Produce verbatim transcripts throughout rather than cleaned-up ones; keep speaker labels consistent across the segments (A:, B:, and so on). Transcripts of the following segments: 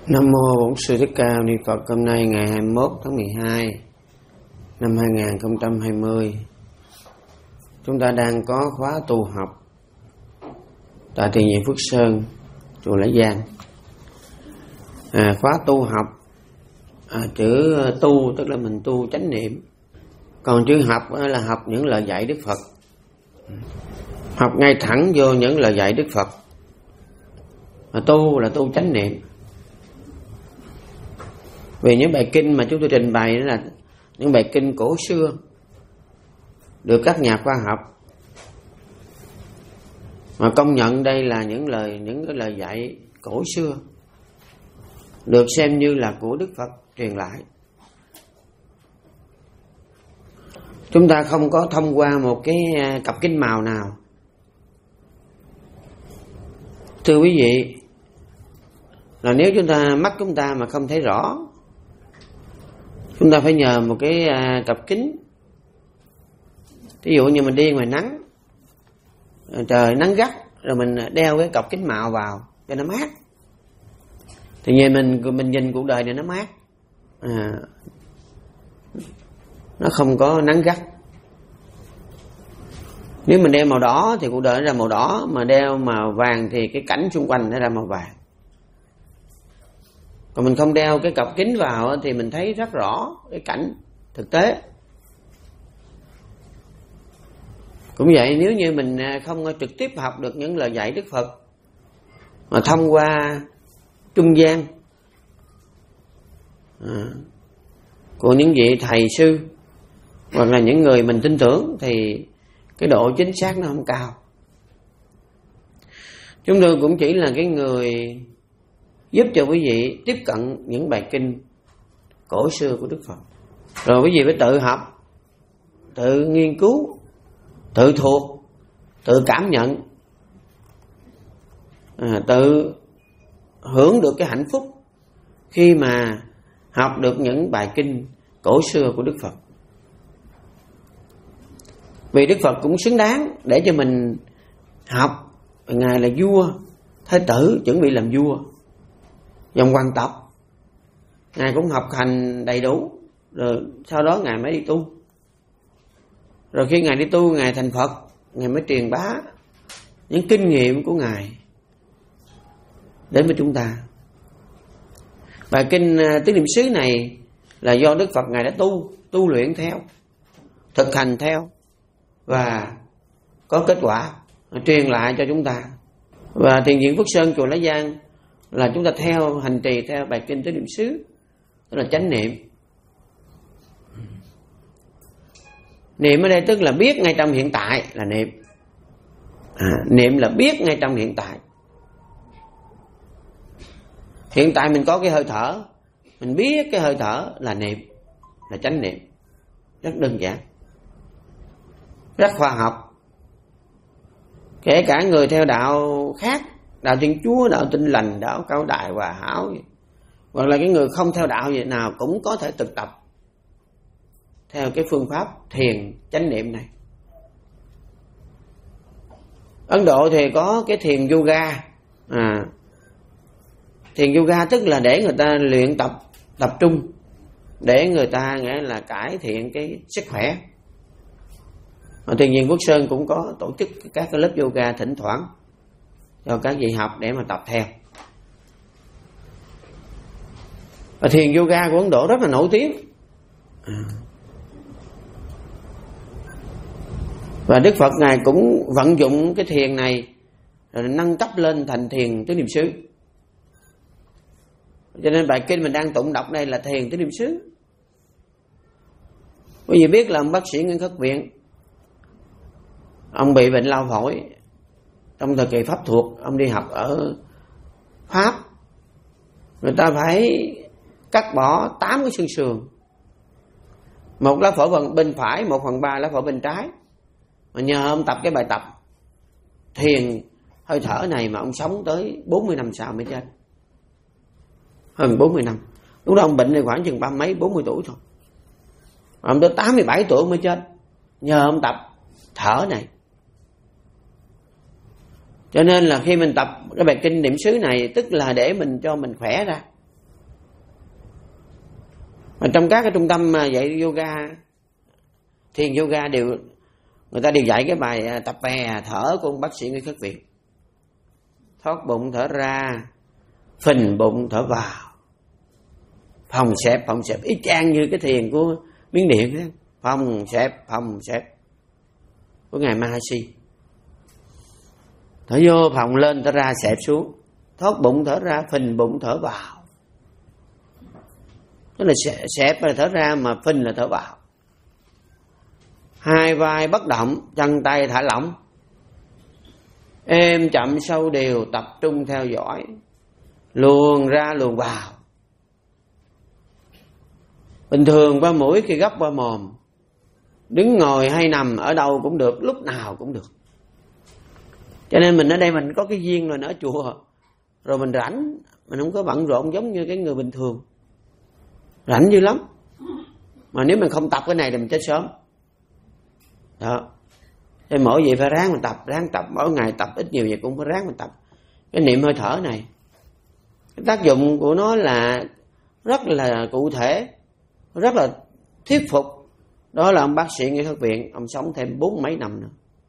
A: Nam mô Bổn Sư Thích Ca Mâu Ni Phật. Hôm nay ngày hai mươi mốt tháng mười hai năm hai nghìn không trăm hai mươi, chúng ta đang có khóa tu học tại Thiền viện Phước Sơn, chùa Lễ Giang. À, khóa tu học, à, chữ tu tức là mình tu chánh niệm, còn chữ học là học những lời dạy Đức Phật, học ngay thẳng vô những lời dạy Đức Phật. Mà tu là tu chánh niệm. Vì những bài kinh mà chúng tôi trình bày đó là những bài kinh cổ xưa, được các nhà khoa học mà công nhận đây là những lời những cái lời dạy cổ xưa, được xem như là của Đức Phật truyền lại. Chúng ta không có thông qua một cái cặp kính màu nào. Thưa quý vị, là nếu chúng ta mắt chúng ta mà không thấy rõ, chúng ta phải nhờ một cái à, cặp kính. Ví dụ như mình đi ngoài nắng, trời nắng gắt, rồi mình đeo cái cặp kính màu vào cho nó mát, thì nhìn mình mình nhìn cuộc đời này nó mát, à, nó không có nắng gắt. Nếu mình đeo màu đỏ thì cuộc đời nó ra màu đỏ, mà đeo màu vàng thì cái cảnh xung quanh nó ra màu vàng. Còn mình không đeo cái cặp kính vào thì mình thấy rất rõ cái cảnh thực tế. Cũng vậy, nếu như mình không trực tiếp học được những lời dạy Đức Phật, mà thông qua trung gian à, của những vị thầy sư hoặc là những người mình tin tưởng, thì cái độ chính xác nó không cao. Chúng tôi cũng chỉ là cái người giúp cho quý vị tiếp cận những bài kinh cổ xưa của Đức Phật. Rồi quý vị phải tự học, tự nghiên cứu, tự thuộc, tự cảm nhận, à, tự hưởng được cái hạnh phúc khi mà học được những bài kinh cổ xưa của Đức Phật. Vì Đức Phật cũng xứng đáng để cho mình học. Ngài là vua, thái tử chuẩn bị làm vua, dòng hoàng tộc. Ngài cũng học hành đầy đủ, rồi sau đó Ngài mới đi tu. Rồi khi Ngài đi tu, Ngài thành Phật, Ngài mới truyền bá những kinh nghiệm của Ngài đến với chúng ta. Bài kinh Tứ Niệm xứ này là do Đức Phật Ngài đã tu, tu luyện theo, thực hành theo, và có kết quả truyền lại cho chúng ta. Và Thiền viện Phước Sơn, chùa Lễ Giang là chúng ta theo hành trì theo bài kinh Tứ Niệm xứ, tức là chánh niệm. Niệm ở đây tức là biết ngay trong hiện tại là niệm. À, niệm là biết ngay trong hiện tại. Hiện tại mình có cái hơi thở, mình biết cái hơi thở là niệm, là chánh niệm. Rất đơn giản, rất khoa học. Kể cả người theo đạo khác, đạo Thiên Chúa, đạo Tin Lành, đạo Cao Đại, Hòa Hảo, hoặc là cái người không theo đạo gì nào cũng có thể thực tập theo cái phương pháp thiền chánh niệm này. Ấn Độ thì có cái thiền yoga. À, thiền yoga tức là để người ta luyện tập tập trung, để người ta nghĩa là cải thiện cái sức khỏe. Ở Thiền viện Phước Sơn cũng có tổ chức các cái lớp yoga thỉnh thoảng cho các vị học để mà tập theo. Và thiền yoga của Ấn Độ rất là nổi tiếng. À. Và Đức Phật Ngài cũng vận dụng cái thiền này rồi nâng cấp lên thành thiền Tứ Niệm xứ. Cho nên bài kinh mình đang tụng đọc đây là thiền Tứ Niệm xứ. Quý vị biết là ông bác sĩ Nguyễn Khất Viện, ông bị bệnh lao phổi trong thời kỳ Pháp thuộc. Ông đi học ở Pháp, người ta phải cắt bỏ tám cái xương sườn, một lá phổi bên phải, một phần ba lá phổi bên trái. Mà nhờ ông tập cái bài tập thiền hơi thở này mà ông sống tới bốn mươi năm sau mới chết. Hơn bốn mươi năm. Lúc đó ông bệnh này khoảng chừng ba mấy, bốn mươi tuổi thôi. Ông tới tám mươi bảy tuổi mới chết, nhờ ông tập thở này. Cho nên là khi mình tập cái bài kinh niệm xứ này, tức là để mình cho mình khỏe ra, Mà trong các cái trung tâm mà dạy yoga, thiền yoga đều, người ta đều dạy cái bài tập bè thở của ông bác sĩ Nguyễn Khắc Việt. Thoát bụng thở ra, phình bụng thở vào, phòng xẹp phòng xẹp, y chang như cái thiền của Miến Điện đó. Phòng xẹp phòng xẹp của ngài Maharishi. Thở vô phòng lên, thở ra xẹp xuống, thoát bụng thở ra, phình bụng thở vào. Tức là xẹp là thở ra, mà phình là thở vào. Hai vai bất động, chân tay thả lỏng, êm chậm sâu đều, tập trung theo dõi, luồn ra luồn vào. Bình thường qua mũi khi gấp qua mồm, đứng ngồi hay nằm ở đâu cũng được, lúc nào cũng được. Cho nên mình ở đây mình có cái duyên rồi ở chùa, rồi mình rảnh, mình không có bận rộn giống như cái người bình thường, rảnh dữ lắm. Mà nếu mình không tập cái này thì mình chết sớm đó. Thế mỗi vị phải ráng mình tập, ráng tập, mỗi ngày tập ít nhiều gì cũng phải ráng mình tập cái niệm hơi thở này. Cái tác dụng của nó là rất là cụ thể, rất là thuyết phục. Đó là ông bác sĩ Nguyễn Khắc Viện, ông sống thêm bốn mấy năm nữa.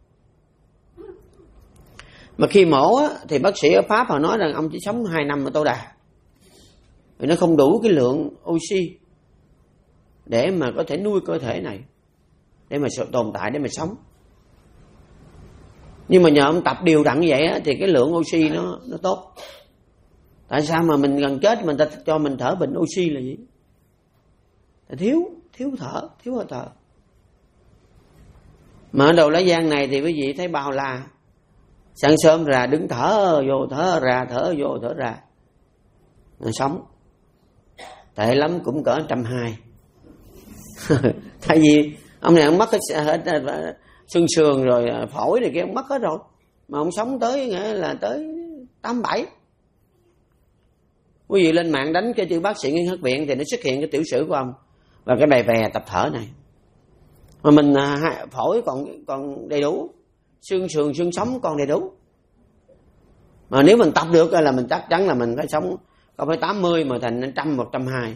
A: Mà khi mổ á, thì bác sĩ ở Pháp họ nói rằng ông chỉ sống hai năm ở Tô Đà, vì nó không đủ cái lượng oxy để mà có thể nuôi cơ thể này, để mà tồn tại, để mà sống. Nhưng mà nhờ ông tập đều đặn vậy á, thì cái lượng oxy nó nó tốt. Tại sao mà mình gần chết mình ta cho mình thở bình oxy là gì? Là thiếu thiếu thở, thiếu hơi thở. Mà ở đầu Lá Giang này thì quý vị thấy bao la. Sáng sớm ra đứng thở vô, thở ra, thở vô, thở ra, nó sống. Tệ lắm cũng cỡ một trăm hai. Tại vì ông này ông mất hết, hết xương sườn rồi phổi này kia, ông mất hết rồi. Mà ông sống tới nghĩa là tới tám bảy. Quý vị lên mạng đánh cái chữ bác sĩ Nguyễn Khắc Viện thì nó xuất hiện cái tiểu sử của ông và cái bài về tập thở này. Mà mình phổi còn còn đầy đủ, xương sườn xương sống còn đầy đủ. Mà nếu mình tập được là mình chắc chắn là mình phải sống không phải tám mươi mà thành một trăm, một trăm hai.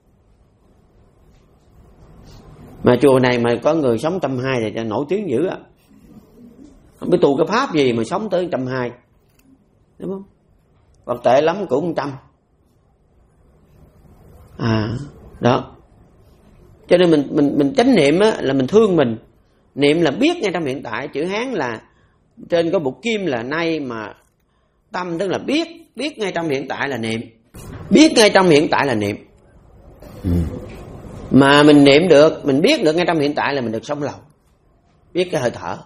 A: Mà chùa này mà có người sống một trăm hai thì cho nổi tiếng dữ á. Không biết tu cái pháp gì mà sống tới một trăm hai, đúng không? Hoặc tệ lắm cũng một trăm. À, đó. Cho nên mình mình mình chánh niệm á là mình thương mình. Niệm là biết ngay trong hiện tại, chữ Hán là trên có bục kim là nay, mà tâm tức là biết, biết ngay trong hiện tại là niệm. Biết ngay trong hiện tại là niệm. Ừ. Mà mình niệm được, mình biết được ngay trong hiện tại là mình được sống lâu. Biết cái hơi thở.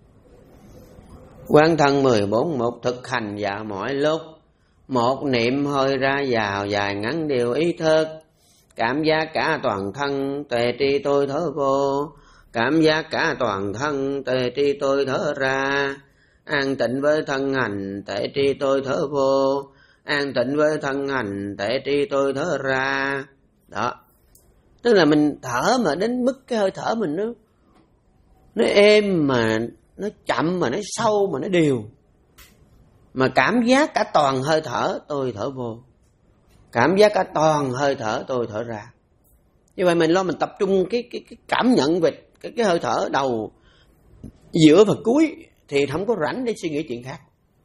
A: Quán thân mười bốn một thực hành vào mọi lúc. Một niệm hơi ra vào, dài ngắn đều ý thức. Cảm giác cả toàn thân, tề tri tôi thở vô. Cảm giác cả toàn thân, tề tri tôi thở ra. An tịnh với thân hành, tề tri tôi thở vô. An tịnh với thân hành, tề tri tôi thở ra. Đó. Tức là mình thở mà đến mức cái hơi thở mình nó nó êm, mà nó chậm, mà nó sâu, mà nó đều. Mà cảm giác cả toàn hơi thở tôi thở vô. Cảm giác cả toàn hơi thở tôi thở ra. Như vậy mình lo mình tập trung cái cái, cái cảm nhận về cái, cái hơi thở đầu, giữa và cuối thì không có rảnh để suy nghĩ chuyện khác.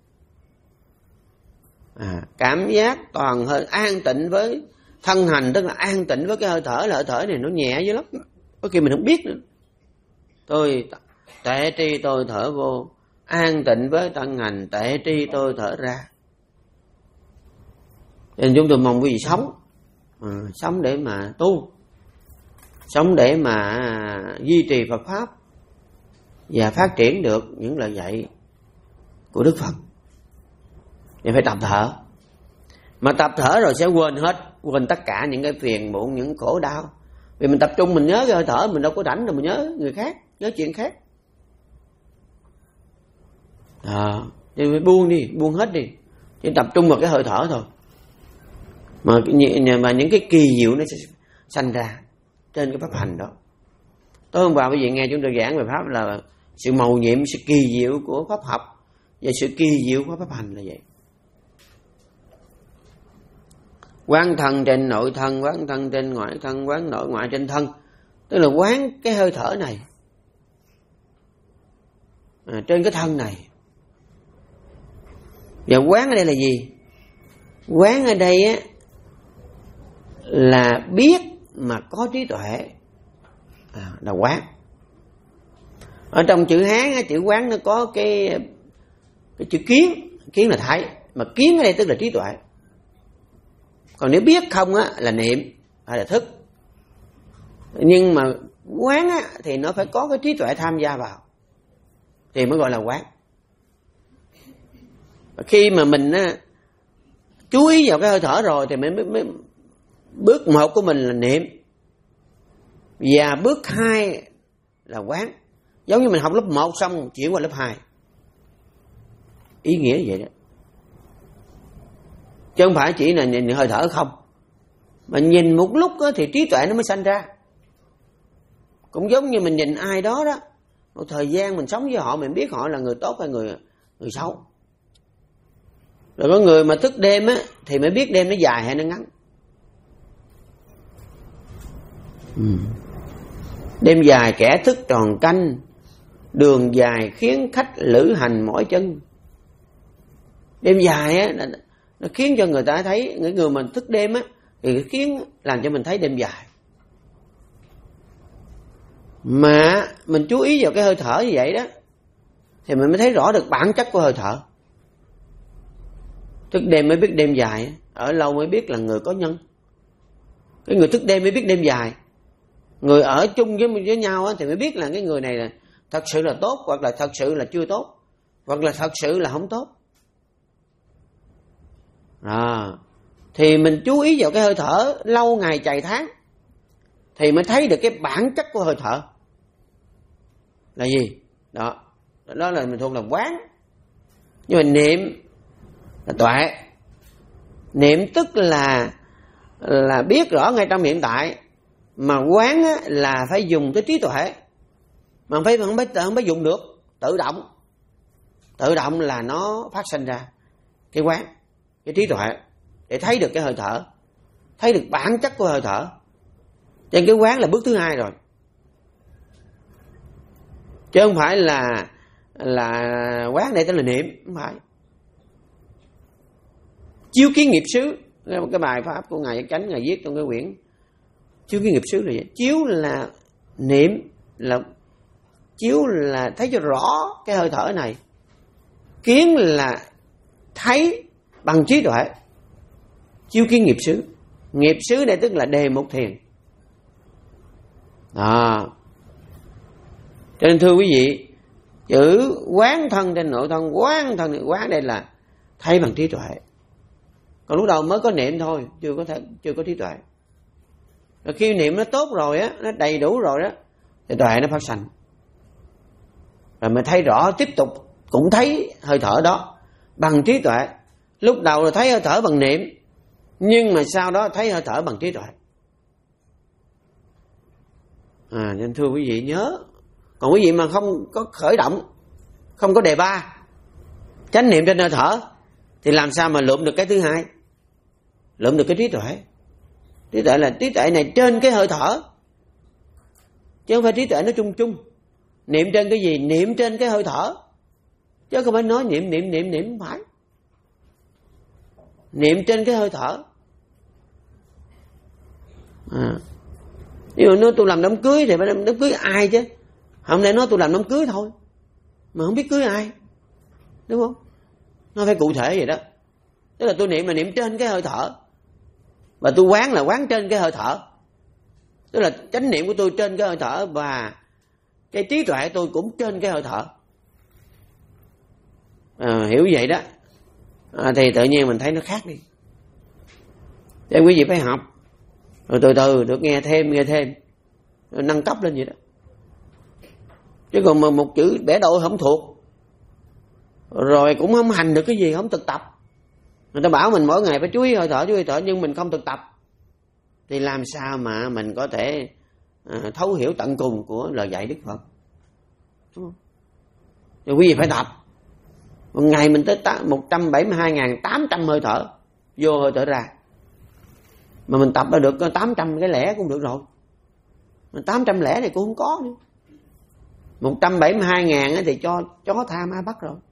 A: À, cảm giác toàn hơi an tịnh với thân hành, tức là an tịnh với cái hơi thở, là hơi thở này nó nhẹ dữ lắm. Có khi mình không biết nữa. Tôi tệ tri tôi thở vô, an tịnh với thân hành, tệ tri tôi thở ra. Nên chúng tôi mong quý vị sống, à, sống để mà tu, sống để mà duy trì Phật pháp và phát triển được những lời dạy của Đức Phật. Thì phải tập thở. Mà tập thở rồi sẽ quên hết, quên tất cả những cái phiền muộn, những khổ đau. Vì mình tập trung mình nhớ cái hơi thở, mình đâu có rảnh đâu mình nhớ người khác, nhớ chuyện khác. À, thì phải buông đi, buông hết đi, chỉ tập trung vào cái hơi thở thôi. Mà, mà những cái kỳ diệu nó sẽ sanh ra trên cái pháp hành đó. Tối hôm qua quý vị nghe chúng tôi giảng về pháp là sự mầu nhiệm, sự kỳ diệu của pháp học và sự kỳ diệu của pháp hành là vậy. Quán thân trên nội thân, quán thân trên ngoại thân, quán nội ngoại trên thân. Tức là quán cái hơi thở này, à, trên cái thân này. Và quán ở đây là gì? Quán ở đây á, là biết mà có trí tuệ, à, là quán. Ở trong chữ Hán á, chữ quán nó có cái, cái chữ kiến. Kiến là thấy, mà kiến ở đây tức là trí tuệ. Còn nếu biết không á, là niệm hay là thức. Nhưng mà quán á, thì nó phải có cái trí tuệ tham gia vào thì mới gọi là quán. Khi mà mình á, chú ý vào cái hơi thở rồi thì mới, mới, mới bước một của mình là niệm, và bước hai là quán. Giống như mình học lớp một xong chuyển qua lớp hai, ý nghĩa vậy đó. Chứ không phải chỉ là nhìn hơi thở không, mà nhìn một lúc đó thì trí tuệ nó mới sanh ra. Cũng giống như mình nhìn ai đó đó, một thời gian mình sống với họ, mình biết họ là người tốt hay người người xấu. Rồi có người mà thức đêm á thì mới biết đêm nó dài hay nó ngắn. ừ. Đêm dài kẻ thức tròn canh, đường dài khiến khách lữ hành mỏi chân. Đêm dài á, nó khiến cho người ta thấy, những người mà thức đêm á thì khiến làm cho mình thấy đêm dài. Mà mình chú ý vào cái hơi thở như vậy đó thì mình mới thấy rõ được bản chất của hơi thở. Thức đêm mới biết đêm dài, ở lâu mới biết là người có nhân. Cái người thức đêm mới biết đêm dài. Người ở chung với, với nhau á, thì mới biết là cái người này là thật sự là tốt, hoặc là thật sự là chưa tốt, hoặc là thật sự là không tốt. À, thì mình chú ý vào cái hơi thở lâu ngày chày tháng thì mới thấy được cái bản chất của hơi thở là gì. Đó, đó là mình thuộc là quán. Nhưng mà niệm là tuệ. Niệm tức là là biết rõ ngay trong hiện tại, mà quán á, là phải dùng cái trí tuệ, mà phải không phải không phải dùng được, tự động. Tự động là nó phát sinh ra cái quán, cái trí tuệ, để thấy được cái hơi thở, thấy được bản chất của hơi thở. Cho nên cái quán là bước thứ hai rồi, chứ không phải là là quán đây tên là niệm, không phải. Chiếu kiến nghiệp xứ, cái bài pháp của ngài Giác Chánh ngài viết trong cái quyển chiếu kiến nghiệp xứ là vậy. Chiếu là niệm, là chiếu là thấy cho rõ cái hơi thở này. Kiến là thấy bằng trí tuệ. Chiếu kiến nghiệp xứ. Nghiệp xứ này tức là đề mục thiền. À, cho nên thưa quý vị, chữ quán thân trên nội thân, quán thân quán đây là thấy bằng trí tuệ. Còn lúc đầu mới có niệm thôi, chưa có thể, chưa có trí tuệ. Rồi khi niệm nó tốt rồi á, nó đầy đủ rồi đó, thì tuệ nó phát sanh. Rồi mình thấy rõ, tiếp tục cũng thấy hơi thở đó bằng trí tuệ. Lúc đầu là thấy hơi thở bằng niệm, nhưng mà sau đó thấy hơi thở bằng trí tuệ. À, nên thưa quý vị nhớ. Còn quý vị mà không có khởi động, không có đề ba, chánh niệm trên hơi thở, thì làm sao mà lượm được cái thứ hai, lượm được cái trí tuệ. Trí tuệ là trí tuệ này trên cái hơi thở, chứ không phải trí tuệ nó chung chung. Niệm trên cái gì? Niệm trên cái hơi thở, chứ không phải nói niệm niệm niệm niệm, không phải. Niệm trên cái hơi thở. À, nhưng mà nói tôi làm đám cưới thì phải làm đám cưới ai chứ, không lẽ nói tôi làm đám cưới thôi mà không biết cưới ai, đúng không? Nó phải cụ thể vậy đó. Tức là tôi niệm mà niệm trên cái hơi thở, và tôi quán là quán trên cái hơi thở. Tức là chánh niệm của tôi trên cái hơi thở, và cái trí tuệ tôi cũng trên cái hơi thở. À, hiểu vậy đó, à, thì tự nhiên mình thấy nó khác đi. Thế quý vị phải học, rồi từ từ được nghe thêm nghe thêm, rồi nâng cấp lên vậy đó. Chứ còn mà một chữ bẻ đôi không thuộc, rồi cũng không hành được cái gì, không thực tập. Người ta bảo mình mỗi ngày phải chú ý hơi thở, chú ý hơi thở, nhưng mình không thực tập, thì làm sao mà mình có thể à, thấu hiểu tận cùng của lời dạy Đức Phật, đúng không? Rồi quý vị phải tập. Một ngày mình tới một trăm bảy mươi hai nghìn tám trăm hơi thở vô hơi thở ra, Mà mình tập ra được tám trăm cái lẻ cũng được rồi. Mà tám trăm lẻ này cũng không có nữa. một trăm bảy mươi hai ngàn thì cho chó tha ma bắt rồi.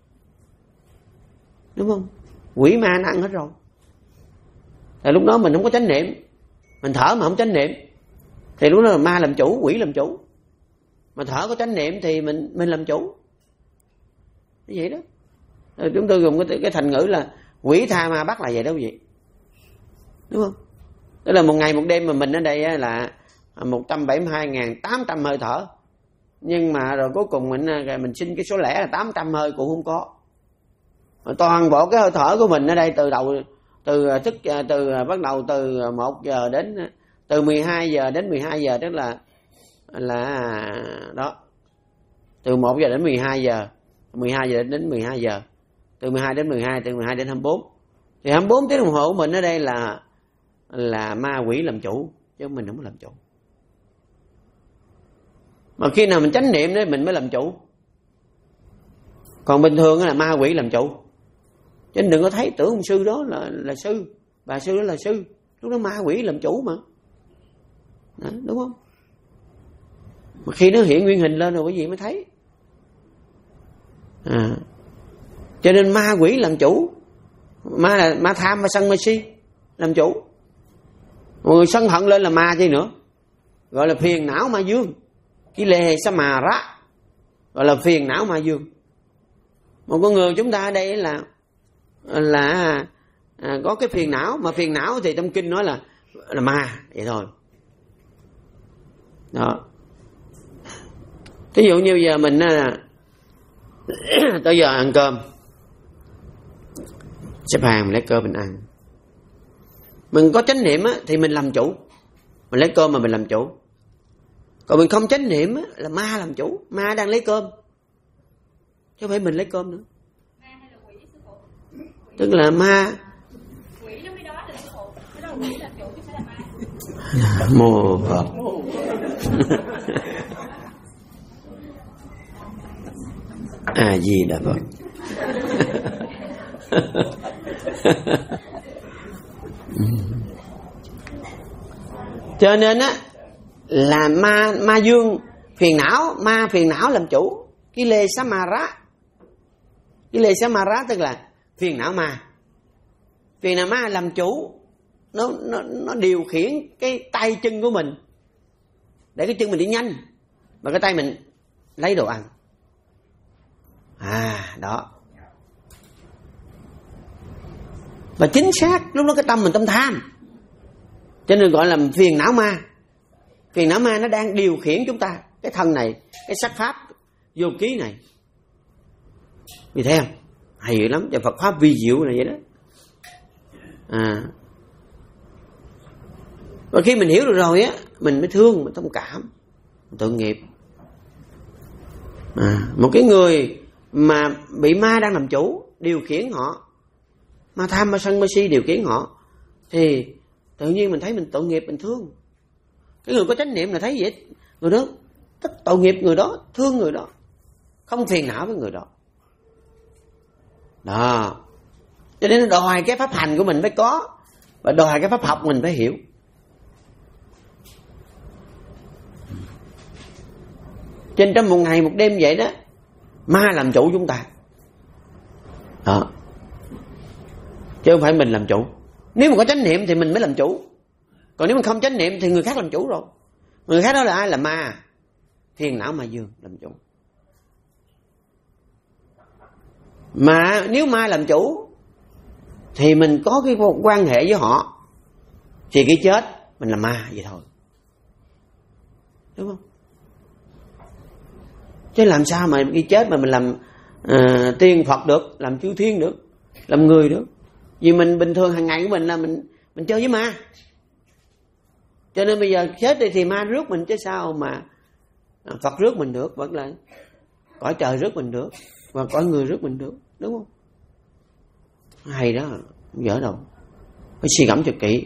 A: Đúng không? Quỷ ma nó ăn hết rồi. Thì lúc đó mình không có chánh niệm, mình thở mà không chánh niệm, thì lúc đó là ma làm chủ, quỷ làm chủ. Mà thở có chánh niệm thì mình mình làm chủ. Như vậy đó. Rồi chúng tôi dùng cái, cái thành ngữ là quỷ tha ma bắt là vậy đó quý vị. Đúng không? Tức là một ngày một đêm mà mình ở đây là một trăm bảy mươi hai nghìn tám trăm hơi thở. Nhưng mà rồi cuối cùng mình mình xin cái số lẻ là tám trăm hơi cũng không có. Toàn bộ cái hơi thở của mình ở đây từ đầu từ thức từ bắt đầu từ một giờ đến từ mười hai giờ đến mười hai giờ, tức là là đó. Từ một giờ đến mười hai giờ, mười hai giờ đến mười hai giờ. Từ mười hai đến mười hai, từ mười hai đến hai mươi bốn. Thì hai mươi bốn tiếng đồng hồ của mình ở đây là là ma quỷ làm chủ, chứ mình không có làm chủ. Mà khi nào mình chánh niệm đấy mình mới làm chủ. Còn bình thường là ma quỷ làm chủ. Cho nên đừng có thấy tưởng ông sư đó là là sư, bà sư đó là sư, lúc đó ma quỷ làm chủ mà. Đó, đúng không? Mà khi nó hiện nguyên hình lên rồi quý vị mới thấy. À. Cho nên ma quỷ làm chủ. Ma là ma tham và sân mê si làm chủ. Một người sân hận lên là ma chứ nữa. Gọi là phiền não ma dương. Cái lề sa mà rá, gọi là phiền não ma dương. Một con người chúng ta ở đây là là à, có cái phiền não, mà phiền não thì trong kinh nói là là ma vậy thôi. Đó. Thí dụ như giờ mình tới giờ ăn cơm, xếp hàng mình lấy cơm mình ăn, mình có chánh niệm á, thì mình làm chủ, mình lấy cơm mà mình làm chủ. Còn mình không chánh niệm á, là ma làm chủ, ma đang lấy cơm, chứ không phải mình lấy cơm nữa.
B: Ma hay là quỷ, sư phụ? Quỷ.
A: Tức là ma.
B: Quỷ trong cái đó là sư phụ, cái đó quỷ làm chủ chứ phải là ma.
A: Mô Phật. À gì đã Phật. Cho nên á là ma ma dương phiền não, ma phiền não làm chủ. Cái lê samara, cái lê samara tức là phiền não ma. Phiền não ma làm chủ, nó nó nó điều khiển cái tay chân của mình để cái chân mình đi nhanh, và cái tay mình lấy đồ ăn. À đó. Và chính xác lúc đó cái tâm mình tâm tham, cho nên gọi là phiền não ma. Phiền não ma nó đang điều khiển chúng ta, cái thân này, cái sắc pháp vô ký này. Vì thế không? Hay lắm, và Phật pháp vi diệu là vậy đó. À. Và khi mình hiểu được rồi á, mình mới thương, mình thông cảm, mình tội nghiệp. À, một cái người mà bị ma đang làm chủ, điều khiển họ, ma tham, ma sân, ma si điều khiển họ, thì tự nhiên mình thấy mình tội nghiệp, mình thương. Cái người có chánh niệm là thấy vậy, người đó tất tội nghiệp người đó, thương người đó, không phiền não với người đó. Đó. Cho nên đòi cái pháp hành của mình phải có, và đòi cái pháp học mình phải hiểu. Trên trong một ngày một đêm vậy đó, ma làm chủ chúng ta. Đó. Chứ không phải mình làm chủ. Nếu mà có chánh niệm thì mình mới làm chủ. Còn nếu mình không chánh niệm thì người khác làm chủ rồi. Người khác đó là ai? Là ma, phiền não ma dương làm chủ. Mà nếu ma làm chủ thì mình có cái quan hệ với họ, thì cái chết mình là ma vậy thôi. Đúng không? Chứ làm sao mà cái chết mà mình làm uh, tiên Phật được, làm chư thiên được, làm người được. Vì mình bình thường hàng ngày của mình là mình mình chơi với ma. Cho nên bây giờ chết đi thì ma rước mình chứ sao mà Phật rước mình được, vẫn là cõi trời rước mình được, và cõi người rước mình được, đúng không? Hay đó, không dở đâu. Phải suy gẫm cho kỹ.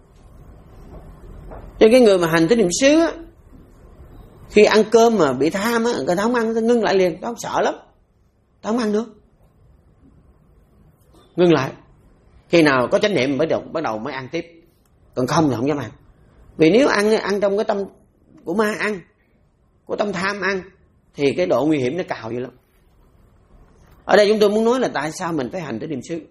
A: Cho cái người mà hành tín niệm xứ á, khi ăn cơm mà bị tham á, người ta không ăn, người ta ngưng lại liền, tao sợ lắm, tao không ăn nữa, ngưng lại. Khi nào có chánh niệm bắt đầu bắt đầu mới ăn tiếp. còn không thì không dám ăn. Vì nếu ăn ăn trong cái tâm của ma ăn, của tâm tham ăn, thì cái độ nguy hiểm nó cao dữ lắm. Ở đây chúng tôi muốn nói là tại sao mình phải hành tới niệm xứ,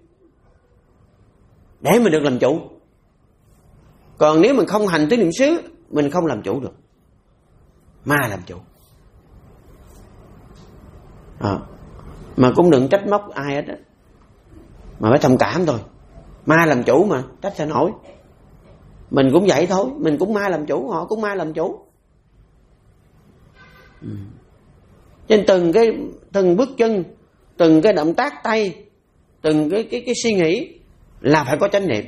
A: để mình được làm chủ. Còn nếu mình không hành tới niệm xứ, mình không làm chủ được, ma làm chủ. À, mà cũng đừng trách móc ai hết á, mà phải thông cảm thôi. Ma làm chủ mà, trách sao nổi. Mình cũng vậy thôi, mình cũng ma làm chủ, họ cũng ma làm chủ. Ừ. Trên từng cái từng bước chân, từng cái động tác tay, từng cái cái cái suy nghĩ là phải có chánh niệm.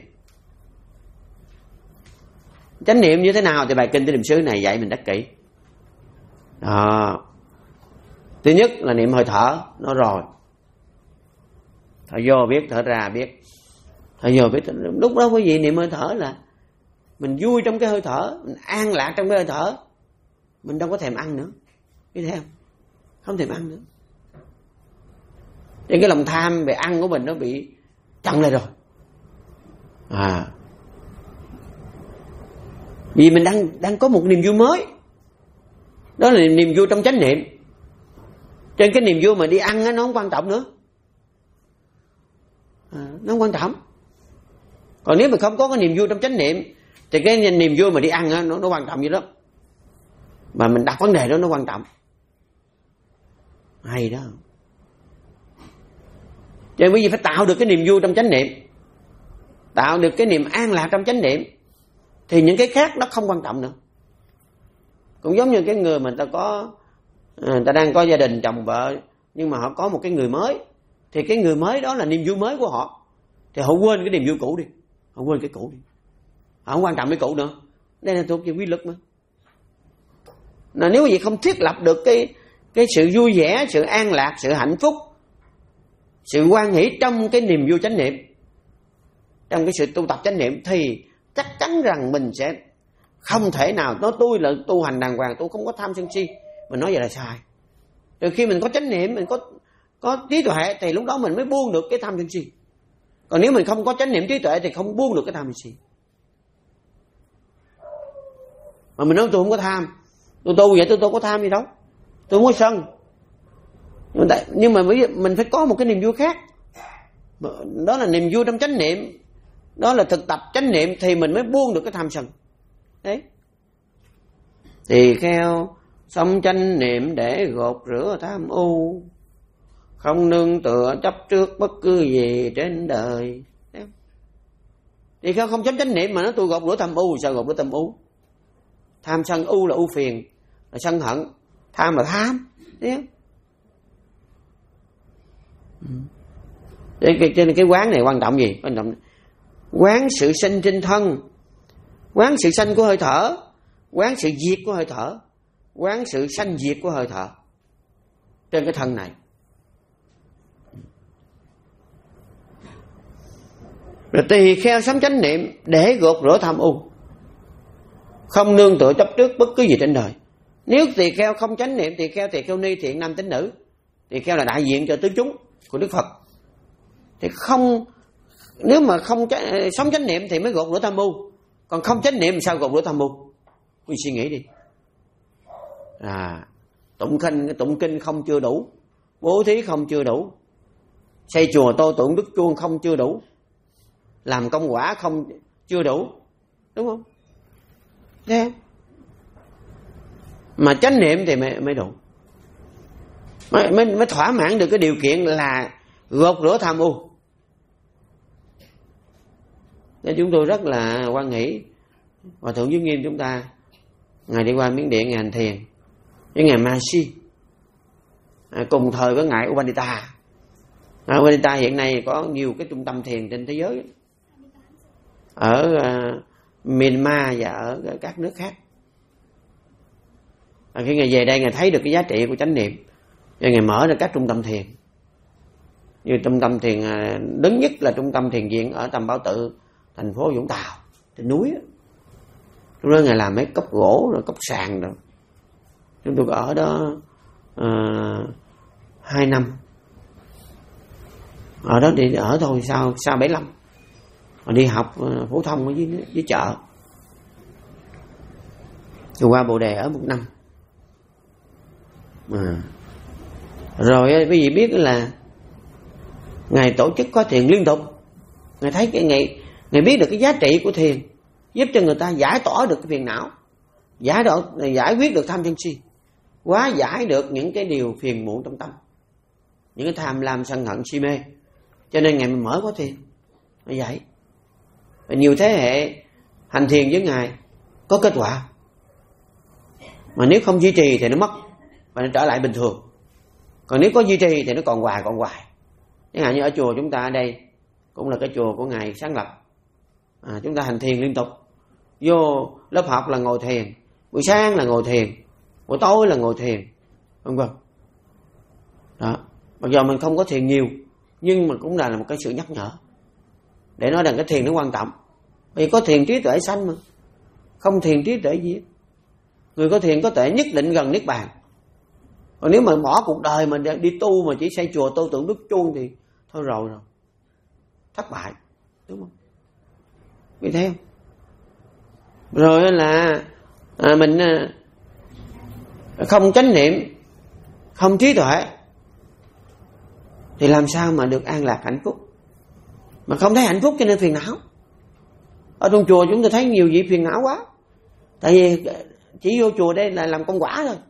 A: Chánh niệm như thế nào thì bài kinh Tứ Niệm xứ này dạy mình rất kỹ. Đó. Thứ nhất là niệm hơi thở, nó rồi. Thở vô biết, thở ra biết. Thở vô biết, lúc đó quý vị niệm hơi thở là mình vui trong cái hơi thở, mình an lạc trong cái hơi thở. Mình đâu có thèm ăn nữa, biết thấy không? Không thèm ăn nữa. Thì cái lòng tham về ăn của mình nó bị chặn lại rồi. À, vì mình đang đang có một niềm vui mới, đó là niềm vui trong chánh niệm. Trên cái niềm vui mà đi ăn á, nó không quan trọng nữa, à, nó không quan trọng. Còn nếu mà không có cái niềm vui trong chánh niệm thì cái niềm vui mà đi ăn á, nó, nó quan trọng như đó. Mà mình đặt vấn đề đó nó quan trọng. Hay đó. Cho nên quý vị phải tạo được cái niềm vui trong chánh niệm, tạo được cái niềm an lạc trong chánh niệm, thì những cái khác nó không quan trọng nữa. Cũng giống như cái người mà người ta có người ta đang có gia đình chồng vợ, nhưng mà họ có một cái người mới, thì cái người mới đó là niềm vui mới của họ, thì họ quên cái niềm vui cũ đi, họ quên cái cũ đi, họ không quan trọng cái cũ nữa. Đây là thuộc về quy luật mà. Là nếu gì không thiết lập được cái cái sự vui vẻ, sự an lạc, sự hạnh phúc, sự hoan hỷ trong cái niềm vui chánh niệm, trong cái sự tu tập chánh niệm, thì chắc chắn rằng mình sẽ không thể nào nói tôi là tu hành đàng hoàng, tôi không có tham sân si. Mình nói vậy là sai. Từ khi mình có chánh niệm, mình có có trí tuệ, thì lúc đó mình mới buông được cái tham sân si. Còn nếu mình không có chánh niệm trí tuệ thì không buông được cái tham sân si. Mà mình nói tôi không có tham, tôi tu vậy tôi tôi có tham gì đâu, tôi không có sân. Nhưng mà, nhưng mà mình phải có một cái niềm vui khác, đó là niềm vui trong chánh niệm, đó là thực tập chánh niệm, thì mình mới buông được cái tham sân. Đấy. Tỳ kheo sống chánh niệm để gột rửa tham u, không nương tựa chấp trước bất cứ gì trên đời. Tỳ kheo không sống chánh niệm mà nó tôi gột rửa tham u, sao gột rửa tham u? Tham sân, u là ưu phiền, là sân hận, tham là tham. Đấy. Cho nên cái quán này quan trọng gì? Quan trọng quán sự sinh trên thân, quán sự sanh của hơi thở, quán sự diệt của hơi thở, quán sự sanh diệt của hơi thở trên cái thân này. Rồi tỳ kheo sống chánh niệm để gột rửa tham u, không nương tựa chấp trước bất cứ gì trên đời. Nếu tỳ kheo không chánh niệm, tỳ kheo tỳ kheo ni thiện nam tín nữ, tỳ kheo là đại diện cho tứ chúng của Đức Phật, thì không, nếu mà không sống chánh niệm thì mới gột rửa tham mưu. Còn không chánh niệm sao gột rửa tham mưu? Quý suy nghĩ đi. À, tụng kinh tụng kinh không chưa đủ, bố thí không chưa đủ, xây chùa tô tượng đức chuông không chưa đủ, làm công quả không chưa đủ, đúng không? Thế mà chánh niệm thì mới, mới đủ, mới, mới, mới thỏa mãn được cái điều kiện là gột rửa tham ô. Nên chúng tôi rất là hoan hỷ Hòa thượng Giới Nghiêm chúng ta ngài đi qua Miến Điện, ngài hành thiền với ngài Mahasi, à, cùng thời với ngài Upanita. À, Upanita hiện nay có nhiều cái trung tâm thiền trên thế giới, ở uh, Myanmar và ở các nước khác. À, khi ngài về đây ngài thấy được cái giá trị của chánh niệm, và ngài mở ra các trung tâm thiền. Như trung tâm thiền lớn nhất là trung tâm thiền viện ở Tam Bảo Tự, thành phố Vũng Tàu, trên núi. Lúc đó ngài làm mấy cốc gỗ rồi cốc sàn rồi. Chúng tôi ở đó uh, hai năm. Ở đó thì ở thôi, sao sao bảy mươi lăm. mà đi học phổ thông ở dưới, dưới chợ. Rồi qua Bồ Đề ở một năm. À. Rồi quý vị biết là Ngài tổ chức có thiền liên tục. Ngài thấy cái Ngài, Ngài biết được cái giá trị của thiền, giúp cho người ta giải tỏa được cái phiền não, giải đổ, giải quyết được tham sân si, hóa giải được những cái điều phiền muộn trong tâm, những cái tham lam sân hận si mê. Cho nên Ngài mở có thiền như vậy. Và nhiều thế hệ hành thiền với Ngài có kết quả. Mà nếu không duy trì thì nó mất và nó trở lại bình thường. Còn nếu có duy trì thì nó còn hoài còn hoài. Chẳng hạn như ở chùa chúng ta ở đây cũng là cái chùa của Ngài sáng lập. À, chúng ta hành thiền liên tục. Vô lớp học là ngồi thiền, buổi sáng là ngồi thiền, buổi tối là ngồi thiền, vân vân. Đó. Mặc dù mình không có thiền nhiều, nhưng mà cũng là một cái sự nhắc nhở để nói rằng cái thiền nó quan trọng. Vì có thiền trí tuệ sanh mà, không thiền trí tuệ gì. Người có thiền có tuệ nhất định gần niết bàn. Còn nếu mà bỏ cuộc đời mà đi tu mà chỉ xây chùa tô tượng đức chuông thì thôi rồi rồi, thất bại, đúng không? Vì thế không? Rồi là à, mình à, không chánh niệm, không trí tuệ thì làm sao mà được an lạc hạnh phúc? Mà không thấy hạnh phúc cho nên phiền não. Ở trong chùa chúng tôi thấy nhiều vị phiền não quá. Tại vì chỉ vô chùa đây là làm công quả thôi.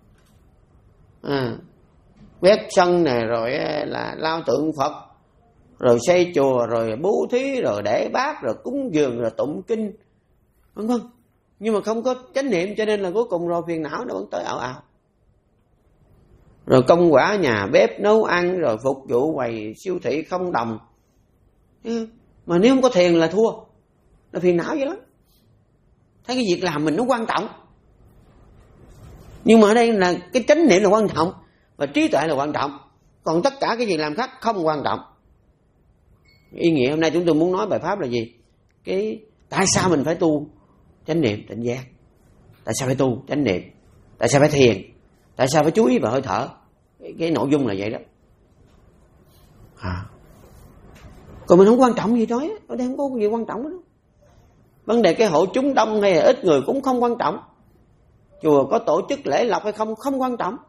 A: À, quét sân này, rồi là lao tượng Phật, rồi xây chùa, rồi bố thí, rồi để bát, rồi cúng dường, rồi tụng kinh, vân vân. Nhưng mà không có chánh niệm cho nên là cuối cùng rồi phiền não nó vẫn tới ảo ảo. Rồi công quả nhà bếp nấu ăn, rồi phục vụ quầy siêu thị không đồng. Mà nếu không có thiền là thua, là phiền não vậy lắm. Thấy cái việc làm mình nó quan trọng. Nhưng mà ở đây là cái chánh niệm là quan trọng và trí tuệ là quan trọng. Còn tất cả cái việc làm khác không quan trọng. Ý nghĩa hôm nay chúng tôi muốn nói bài pháp là gì? Cái tại sao mình phải tu chánh niệm tỉnh giác? Tại sao phải tu chánh niệm? Tại sao phải thiền? Tại sao phải chú ý vào hơi thở? Cái, cái nội dung là vậy đó. À. Còn mình không quan trọng gì nói, ở đây không có gì quan trọng đó. Vấn đề cái hội chúng đông hay là ít người cũng không quan trọng. Chùa có tổ chức lễ lộc hay không không quan trọng.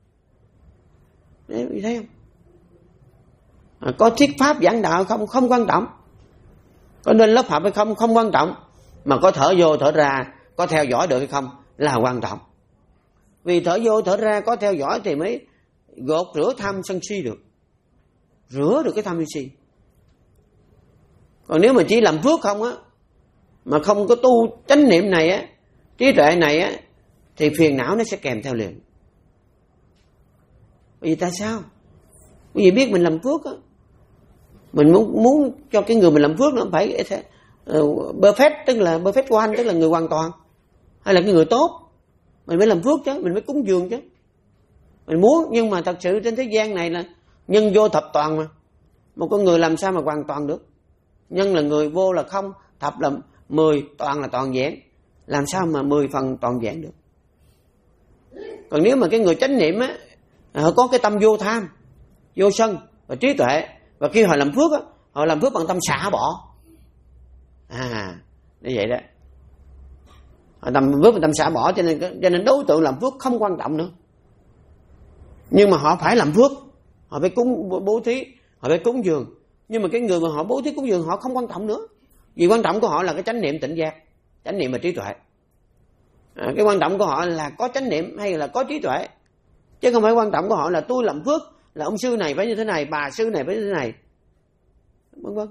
A: Đấy, thấy không? À, có thuyết pháp giảng đạo không không quan trọng. Có nên lớp học hay không không quan trọng. Mà có thở vô thở ra, có theo dõi được hay không là quan trọng. Vì thở vô thở ra có theo dõi thì mới gột rửa tham sân si được, rửa được cái tham sân si. Còn nếu mà chỉ làm phước không á, mà không có tu chánh niệm này á, trí tuệ này á, thì phiền não nó sẽ kèm theo liền. Bởi vì tại sao? Bởi vì biết mình làm phước á, mình muốn muốn cho cái người mình làm phước nó phải uh, perfect, tức là perfect one, tức là người hoàn toàn, hay là cái người tốt, mình mới làm phước chứ, mình mới cúng dường chứ. Mình muốn, nhưng mà thật sự trên thế gian này là nhân vô thập toàn mà. Một con người làm sao mà hoàn toàn được? Nhân là người, vô là không, thập là mười, toàn là toàn vẹn. Làm sao mà mười phần toàn vẹn được? Còn nếu mà cái người chánh niệm á, họ có cái tâm vô tham, vô sân và trí tuệ, và khi họ làm phước á, họ làm phước bằng tâm xả bỏ. À, như vậy đó. Họ làm phước bằng tâm xả bỏ, cho nên cho nên đối tượng làm phước không quan trọng nữa. Nhưng mà họ phải làm phước, họ phải cúng bố thí, họ phải cúng dường. Nhưng mà cái người mà họ bố thí cúng dường họ không quan trọng nữa. Vì quan trọng của họ là cái chánh niệm tỉnh giác, chánh niệm và trí tuệ. À, cái quan trọng của họ là có chánh niệm hay là có trí tuệ, chứ không phải quan trọng của họ là tôi làm phước, là ông sư này phải như thế này, bà sư này phải như thế này, vân vân.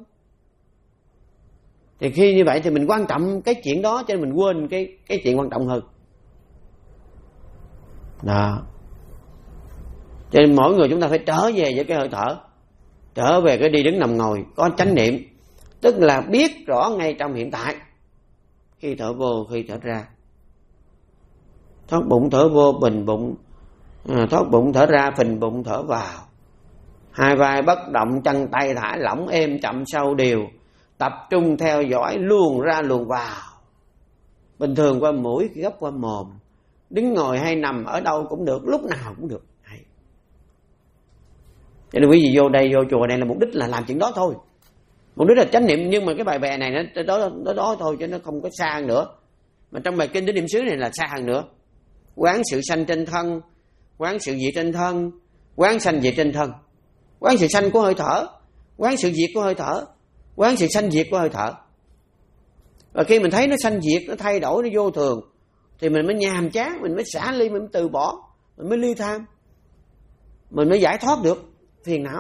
A: Thì khi như vậy thì mình quan trọng cái chuyện đó, cho nên mình quên cái cái chuyện quan trọng hơn. Đó. Cho nên mỗi người chúng ta phải trở về với cái hơi thở, trở về cái đi đứng nằm ngồi, có chánh niệm, tức là biết rõ ngay trong hiện tại, khi thở vô, khi thở ra. Thoát bụng thở vô, bình bụng, à, thoát bụng thở ra, phình bụng thở vào. Hai vai bất động, chân tay thả lỏng êm chậm sâu đều, tập trung theo dõi luồn ra luồn vào. Bình thường qua mũi, gấp qua mồm, đứng ngồi hay nằm ở đâu cũng được, lúc nào cũng được. Cho nên quý vị vô đây, vô chùa này là mục đích là làm chuyện đó thôi. Mục đích là chánh niệm, nhưng mà cái bài bè này nó đó, đó, đó thôi chứ nó không có xa hơn nữa. Mà trong bài kinh tứ niệm xứ này là xa hơn nữa. Quán sự sanh trên thân, quán sự diệt trên thân, quán sanh diệt trên thân. Quán sự sanh của hơi thở, quán sự diệt của hơi thở, quán sự sanh diệt của hơi thở. Và khi mình thấy nó sanh diệt, nó thay đổi, nó vô thường, thì mình mới nhàm chán, mình mới xả ly, mình mới từ bỏ, mình mới ly tham, mình mới giải thoát được phiền não.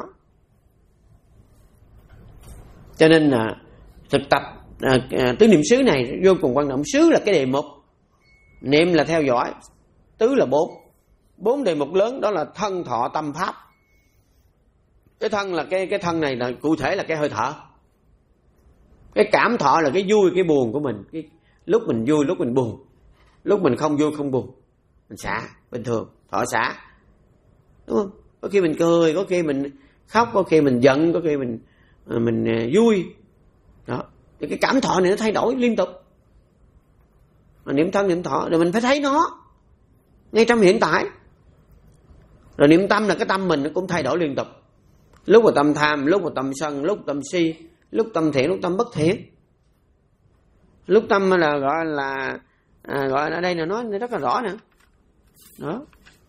A: Cho nên là thực tập à, à, tứ niệm xứ này vô cùng quan trọng. Xứ là cái đề mục, niệm là theo dõi, tứ là bốn. Bốn đề mục lớn đó là thân thọ tâm pháp. Cái thân là cái cái thân này là cụ thể là cái hơi thở. Cái cảm thọ là cái vui cái buồn của mình, cái lúc mình vui lúc mình buồn, lúc mình không vui không buồn, mình xả bình thường, thọ xả, đúng không? Có khi mình cười, có khi mình khóc, có khi mình giận, có khi mình mình vui đó. Thì cái cảm thọ này nó thay đổi liên tục. Mà niệm thân niệm thọ rồi mình phải thấy nó ngay trong hiện tại. Rồi niệm tâm là cái tâm mình nó cũng thay đổi liên tục. Lúc mà tâm tham, lúc mà tâm sân, lúc tâm si, lúc tâm thiện, lúc tâm bất thiện. Lúc tâm là gọi là à, gọi ở đây là nói rất là rõ nè. Đó.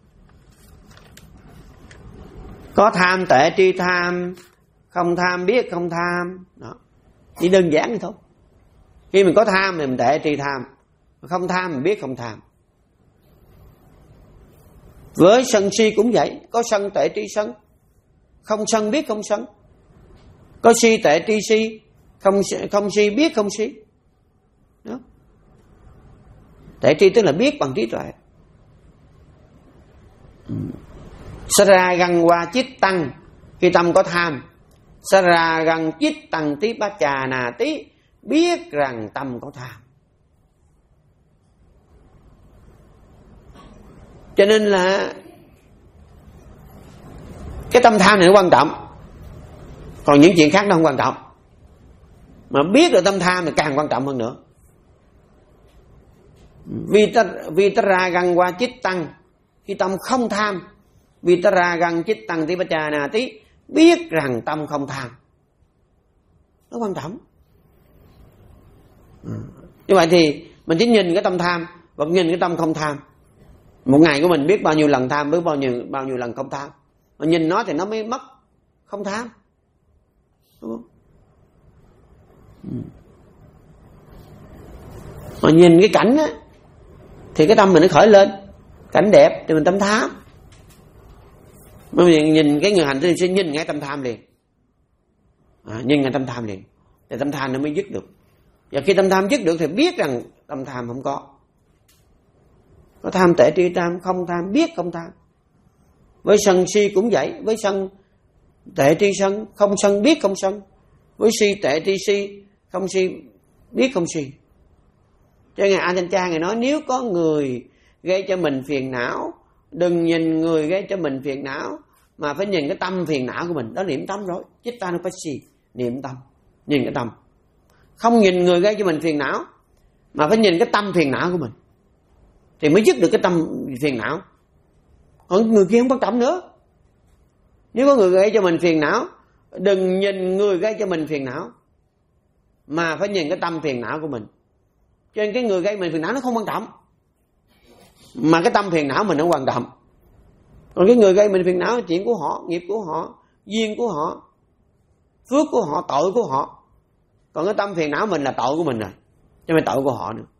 A: Có tham tệ tri tham, không tham biết không tham. Đó. Chỉ đơn giản vậy thôi. Khi mình có tham thì mình tệ tri tham, không tham mình biết không tham. Với sân si cũng vậy, có sân tệ tri sân, không sân biết không sân. Có si tệ tri si, không không si biết không si. Đó. Tệ tri tức là biết bằng trí tuệ. Sara găng qua chít tăng, khi tâm có tham. Sara găng chít tăng tí bá trà nà tí, biết rằng tâm có tham. Cho nên là cái tâm tham này nó quan trọng, còn những chuyện khác nó không quan trọng. Mà biết được tâm tham thì càng quan trọng hơn nữa. Vitara găng qua chít tăng, khi tâm không tham. Vitara găng chít tăng tí bá trà nà tí, biết rằng tâm không tham. Nó quan trọng. Như vậy thì mình chỉ nhìn cái tâm tham và nhìn cái tâm không tham. Một ngày của mình biết bao nhiêu lần tham, biết bao nhiêu bao nhiêu lần không tham. Mà nhìn nó thì nó mới mất không tham, đúng không? Mà nhìn cái cảnh á thì cái tâm mình nó khởi lên, cảnh đẹp thì mình tâm tham. Mà mình nhìn cái người hành thì sẽ nhìn ngay tâm tham liền, à, nhìn ngay tâm tham liền, thì tâm tham nó mới dứt được. Và khi tâm tham dứt được thì biết rằng tâm tham không có. Có tham tệ tri tham, không tham biết không tham. Với sân si cũng vậy, với sân tệ tri sân, không sân biết không sân. Với si tệ tri si, không si biết không si. Cho Ngài A Thanh Cha Ngài nói, nếu có người gây cho mình phiền não, đừng nhìn người gây cho mình phiền não, mà phải nhìn cái tâm phiền não của mình. Đó niệm tâm rồi, Chittanupassī, niệm tâm, nhìn cái tâm. Không nhìn người gây cho mình phiền não, mà phải nhìn cái tâm phiền não của mình, thì mới dứt được cái tâm phiền não. Còn người kia không quan trọng nữa. Nếu có người gây cho mình phiền não, đừng nhìn người gây cho mình phiền não, mà phải nhìn cái tâm phiền não của mình. Cho nên cái người gây mình phiền não nó không quan trọng, mà cái tâm phiền não mình nó quan trọng. Còn cái người gây mình phiền não là chuyện của họ, nghiệp của họ, duyên của họ, phước của họ, tội của họ. Còn cái tâm phiền não mình là tội của mình rồi, chứ không phải tội của họ nữa.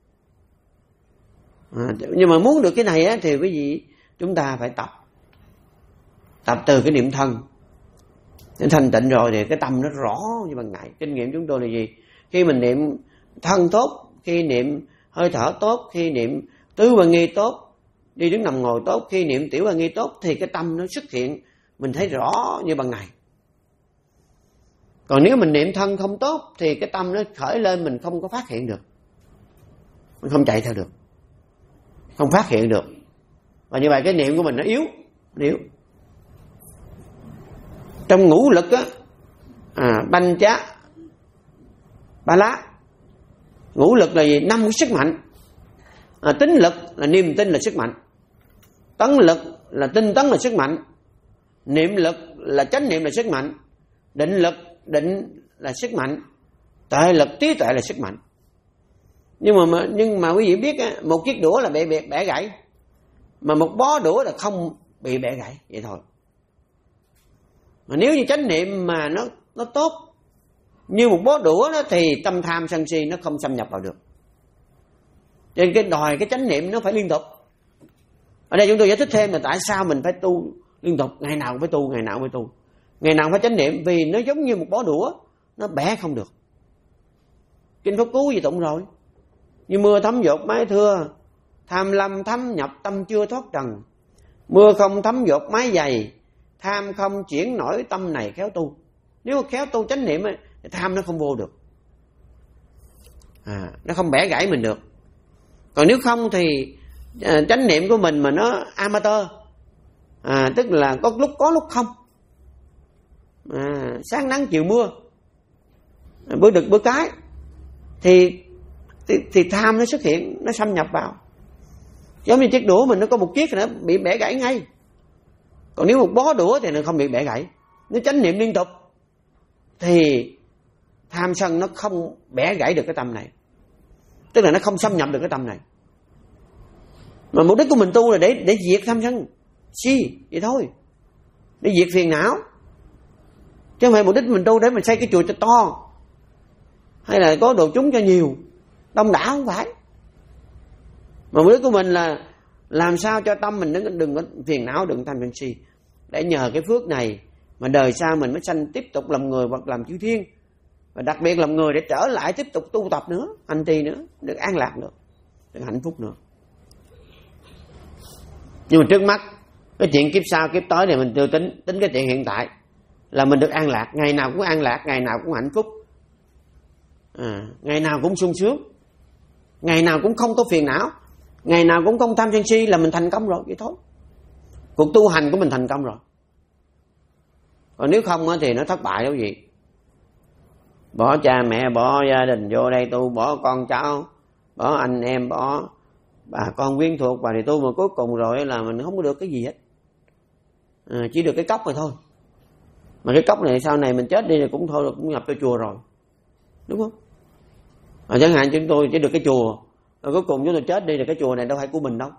A: À, nhưng mà muốn được cái này á, thì quý vị chúng ta phải tập tập từ cái niệm thân đến thanh tịnh rồi thì cái tâm nó rõ như ban ngày. Kinh nghiệm chúng tôi là gì? Khi mình niệm thân tốt, khi niệm hơi thở tốt, khi niệm tứ quan nghi tốt, đi đứng nằm ngồi tốt, khi niệm tiểu quan nghi tốt, thì cái tâm nó xuất hiện, mình thấy rõ như ban ngày. Còn nếu mình niệm thân không tốt thì cái tâm nó khởi lên, mình không có phát hiện được, mình không chạy theo được, không phát hiện được. Và như vậy cái niệm của mình nó yếu, nó yếu. Trong ngũ lực á, à, banh chá ba lá, ngũ lực là gì? Năm cái sức mạnh. À, tín lực là niềm tin là sức mạnh, tấn lực là tinh tấn là sức mạnh, niệm lực là chánh niệm là sức mạnh, định lực định là sức mạnh, tuệ lực trí tuệ là sức mạnh. Nhưng mà nhưng mà quý vị biết á, một chiếc đũa là bị bẻ, bẻ gãy, mà một bó đũa là không bị bẻ gãy, vậy thôi. Mà nếu như chánh niệm mà nó nó tốt như một bó đũa đó, thì tâm tham sân si nó không xâm nhập vào được. Cho nên cái đòi cái chánh niệm nó phải liên tục. Ở đây chúng tôi giải thích thêm là tại sao mình phải tu liên tục, ngày nào cũng phải tu, ngày nào cũng phải tu, ngày nào cũng phải chánh niệm, vì nó giống như một bó đũa, nó bẻ không được. Kinh Pháp Cú gì tụng rồi: như mưa thấm dột mái thưa, tham lâm thấm nhập tâm chưa thoát trần. Mưa không thấm dột mái dày, tham không chuyển nổi tâm này khéo tu. Nếu mà khéo tu chánh niệm thì tham nó không vô được, à, nó không bẻ gãy mình được. Còn nếu không thì à, chánh niệm của mình mà nó amateur, à, tức là có lúc có lúc không, à, sáng nắng chiều mưa, à, bữa đực bữa cái, thì, thì thì tham nó xuất hiện, nó xâm nhập vào. Giống như chiếc đũa mình nó có một chiếc thì nó bị bẻ gãy ngay. Còn nếu một bó đũa thì nó không bị bẻ gãy. Nếu chánh niệm liên tục thì tham sân nó không bẻ gãy được cái tâm này, tức là nó không xâm nhập được cái tâm này. Mà mục đích của mình tu là để để diệt tham sân si, vậy thôi, để diệt phiền não, chứ không phải mục đích mình tu để mình xây cái chùa cho to, hay là có đồ chúng cho nhiều đông đảo, không phải. Mà mục đích của mình là làm sao cho tâm mình đừng, đừng có phiền não, đừng tham sân si, để nhờ cái phước này mà đời sau mình mới sanh tiếp tục làm người hoặc làm chư thiên, và đặc biệt làm người để trở lại tiếp tục tu tập nữa, hành trì nữa, được an lạc nữa, được hạnh phúc nữa. Nhưng mà trước mắt cái chuyện kiếp sau kiếp tới này mình chưa tính, tính cái chuyện hiện tại là mình được an lạc, ngày nào cũng an lạc, ngày nào cũng hạnh phúc, à, ngày nào cũng sung sướng, ngày nào cũng không có phiền não, ngày nào cũng không tham sân si, là mình thành công rồi, vậy thôi. Cuộc tu hành của mình thành công rồi. Còn nếu không thì nó thất bại đâu gì. Bỏ cha mẹ, bỏ gia đình vô đây tu, bỏ con cháu, bỏ anh em, bỏ bà con quyến thuộc và thì tu, mà cuối cùng rồi là mình không có được cái gì hết, à, chỉ được cái cốc rồi thôi. Mà cái cốc này sau này mình chết đi thì cũng thôi, cũng nhập cho chùa rồi, đúng không? À, chẳng hạn chúng tôi chỉ được cái chùa, rồi cuối cùng chúng tôi chết đi thì cái chùa này đâu phải của mình đâu.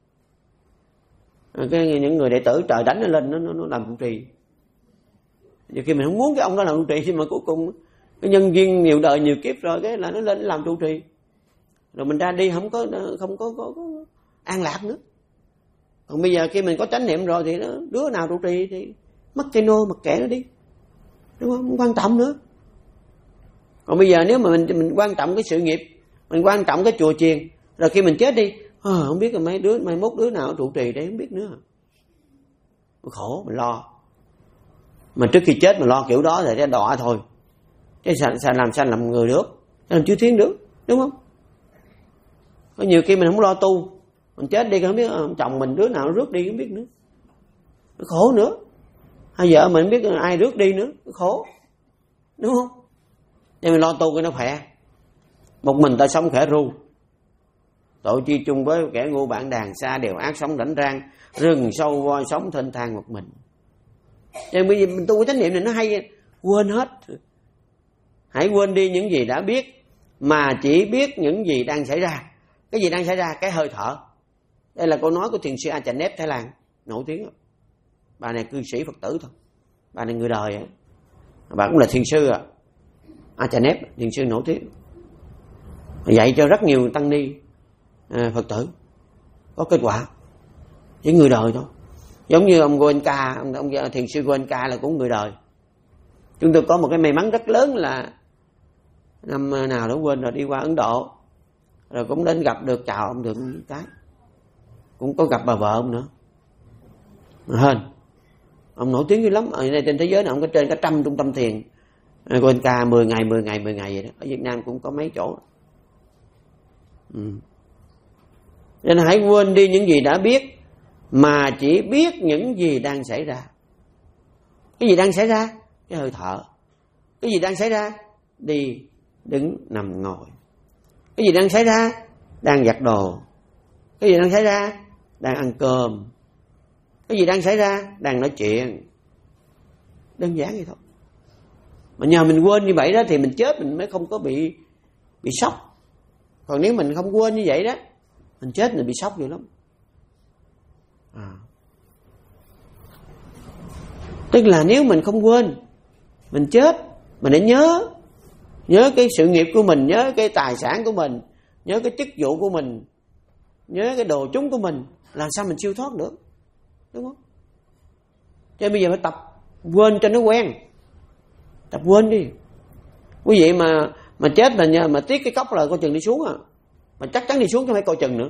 A: À, cái những người đệ tử trời đánh nó lên nó, nó, nó làm trụ trì. Giờ khi mình không muốn cái ông đó làm trụ trì, nhưng mà cuối cùng cái nhân duyên nhiều đời nhiều kiếp rồi, cái là nó lên nó làm trụ trì, rồi mình ra đi không có không có, có, có an lạc nữa. Còn bây giờ khi mình có chánh niệm rồi thì nó, đứa nào trụ trì thì mất cây nô mặc kệ nó đi, đúng không? Không quan trọng nữa. Còn bây giờ nếu mà mình mình quan trọng cái sự nghiệp, mình quan trọng cái chùa chiền, rồi khi mình chết đi, à, không biết là mấy đứa mai mốt đứa nào trụ trì đấy không biết nữa, mình khổ, mình lo. Mà trước khi chết mà lo kiểu đó thì sẽ đọa thôi, chứ sao, sao làm sao làm người được, sao làm chư thiên được, đúng không? Có nhiều khi mình không lo tu, mình chết đi không biết chồng mình đứa nào rước đi không biết nữa, nó khổ nữa. Hay vợ mình không biết ai rước đi nữa, nó khổ, đúng không? Nên mình lo tu cái nó khỏe. Một mình ta sống khỏe ru, tội chi chung với kẻ ngu bạn đàn xa, đều ác sống rảnh rang, rừng sâu voi sống thênh thang một mình. Nên bây giờ mình tu cái chánh niệm này nó hay, quên hết. Hãy quên đi những gì đã biết, mà chỉ biết những gì đang xảy ra. Cái gì đang xảy ra? Cái hơi thở. Đây là câu nói của thiền sư Ajahn Thái Lan, nổi tiếng. Bà này cư sĩ Phật tử thôi, bà này người đời ấy. Bà cũng là thiền sư à. Ajahn, thiền sư nổi tiếng, dạy cho rất nhiều tăng ni à, Phật tử có kết quả, chỉ người đời thôi. Giống như ông Goenka, ông, ông thiền sư Goenka là cũng người đời. Chúng tôi có một cái may mắn rất lớn là năm nào đó quên rồi, đi qua Ấn Độ rồi cũng đến gặp được, chào ông được cái, cũng có gặp bà vợ ông nữa, hên ông nổi tiếng dữ lắm. Ở đây trên thế giới này ông có trên cả trăm trung tâm thiền Goenka, mười ngày mười ngày mười ngày vậy đó. Ở Việt Nam cũng có mấy chỗ. Ừ. Nên hãy quên đi những gì đã biết, mà chỉ biết những gì đang xảy ra. Cái gì đang xảy ra? Cái hơi thở. Cái gì đang xảy ra? Đi, đứng, nằm, ngồi. Cái gì đang xảy ra? Đang giặt đồ. Cái gì đang xảy ra? Đang ăn cơm. Cái gì đang xảy ra? Đang nói chuyện. Đơn giản vậy thôi. Mà nhờ mình quên như vậy đó thì mình chết mình mới không có bị bị sốc. Còn nếu mình không quên như vậy đó, mình chết mình bị sốc dữ lắm. À. Tức là nếu mình không quên, mình chết, mình để nhớ, nhớ cái sự nghiệp của mình, nhớ cái tài sản của mình, nhớ cái chức vụ của mình, nhớ cái đồ chúng của mình, làm sao mình siêu thoát được, đúng không? Cho nên bây giờ phải tập quên cho nó quen, tập quên đi. Quý vị mà mà chết mà nhờ mà tiếc cái cốc là coi chừng đi xuống à, mà chắc chắn đi xuống chứ không phải coi chừng nữa.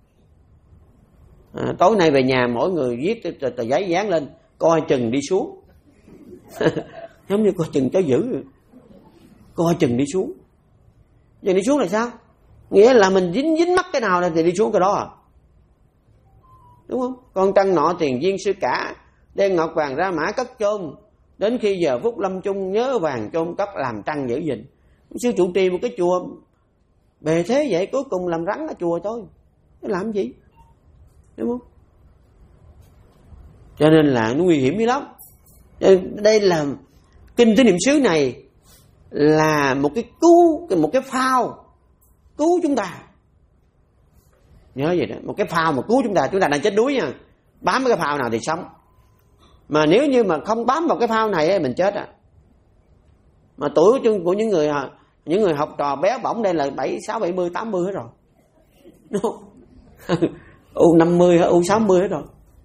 A: À, tối nay về nhà mỗi người viết tờ, tờ giấy dán lên coi chừng đi xuống. Giống như coi chừng chó dữ vậy. Coi chừng đi xuống. Giờ đi xuống là sao? Nghĩa là mình dính dính mắc cái nào thì đi xuống cái đó à, đúng không? Con trăng nọ tiền duyên sư cả, đen ngọc vàng ra mã cất chôn, đến khi giờ phút lâm chung nhớ vàng chôn cất làm trăng giữ gìn. Sư trụ trì một cái chùa bề thế vậy, cuối cùng làm rắn ở chùa thôi, nó làm gì, đúng không? Cho nên là nó nguy hiểm dữ lắm. Đây là kinh tứ niệm xứ này là một cái cứu, một cái phao cứu chúng ta. Nhớ vậy đó, một cái phao mà cứu chúng ta. Chúng ta đang chết đuối nha, bám cái phao nào thì sống. Mà nếu như mà không bám vào cái phao này mình chết à. Mà tuổi của những người những người học trò bé bỏng đây là bảy sáu bảy mươi tám mươi hết rồi, đúng không? U năm mươi hay U sáu mươi hết rồi,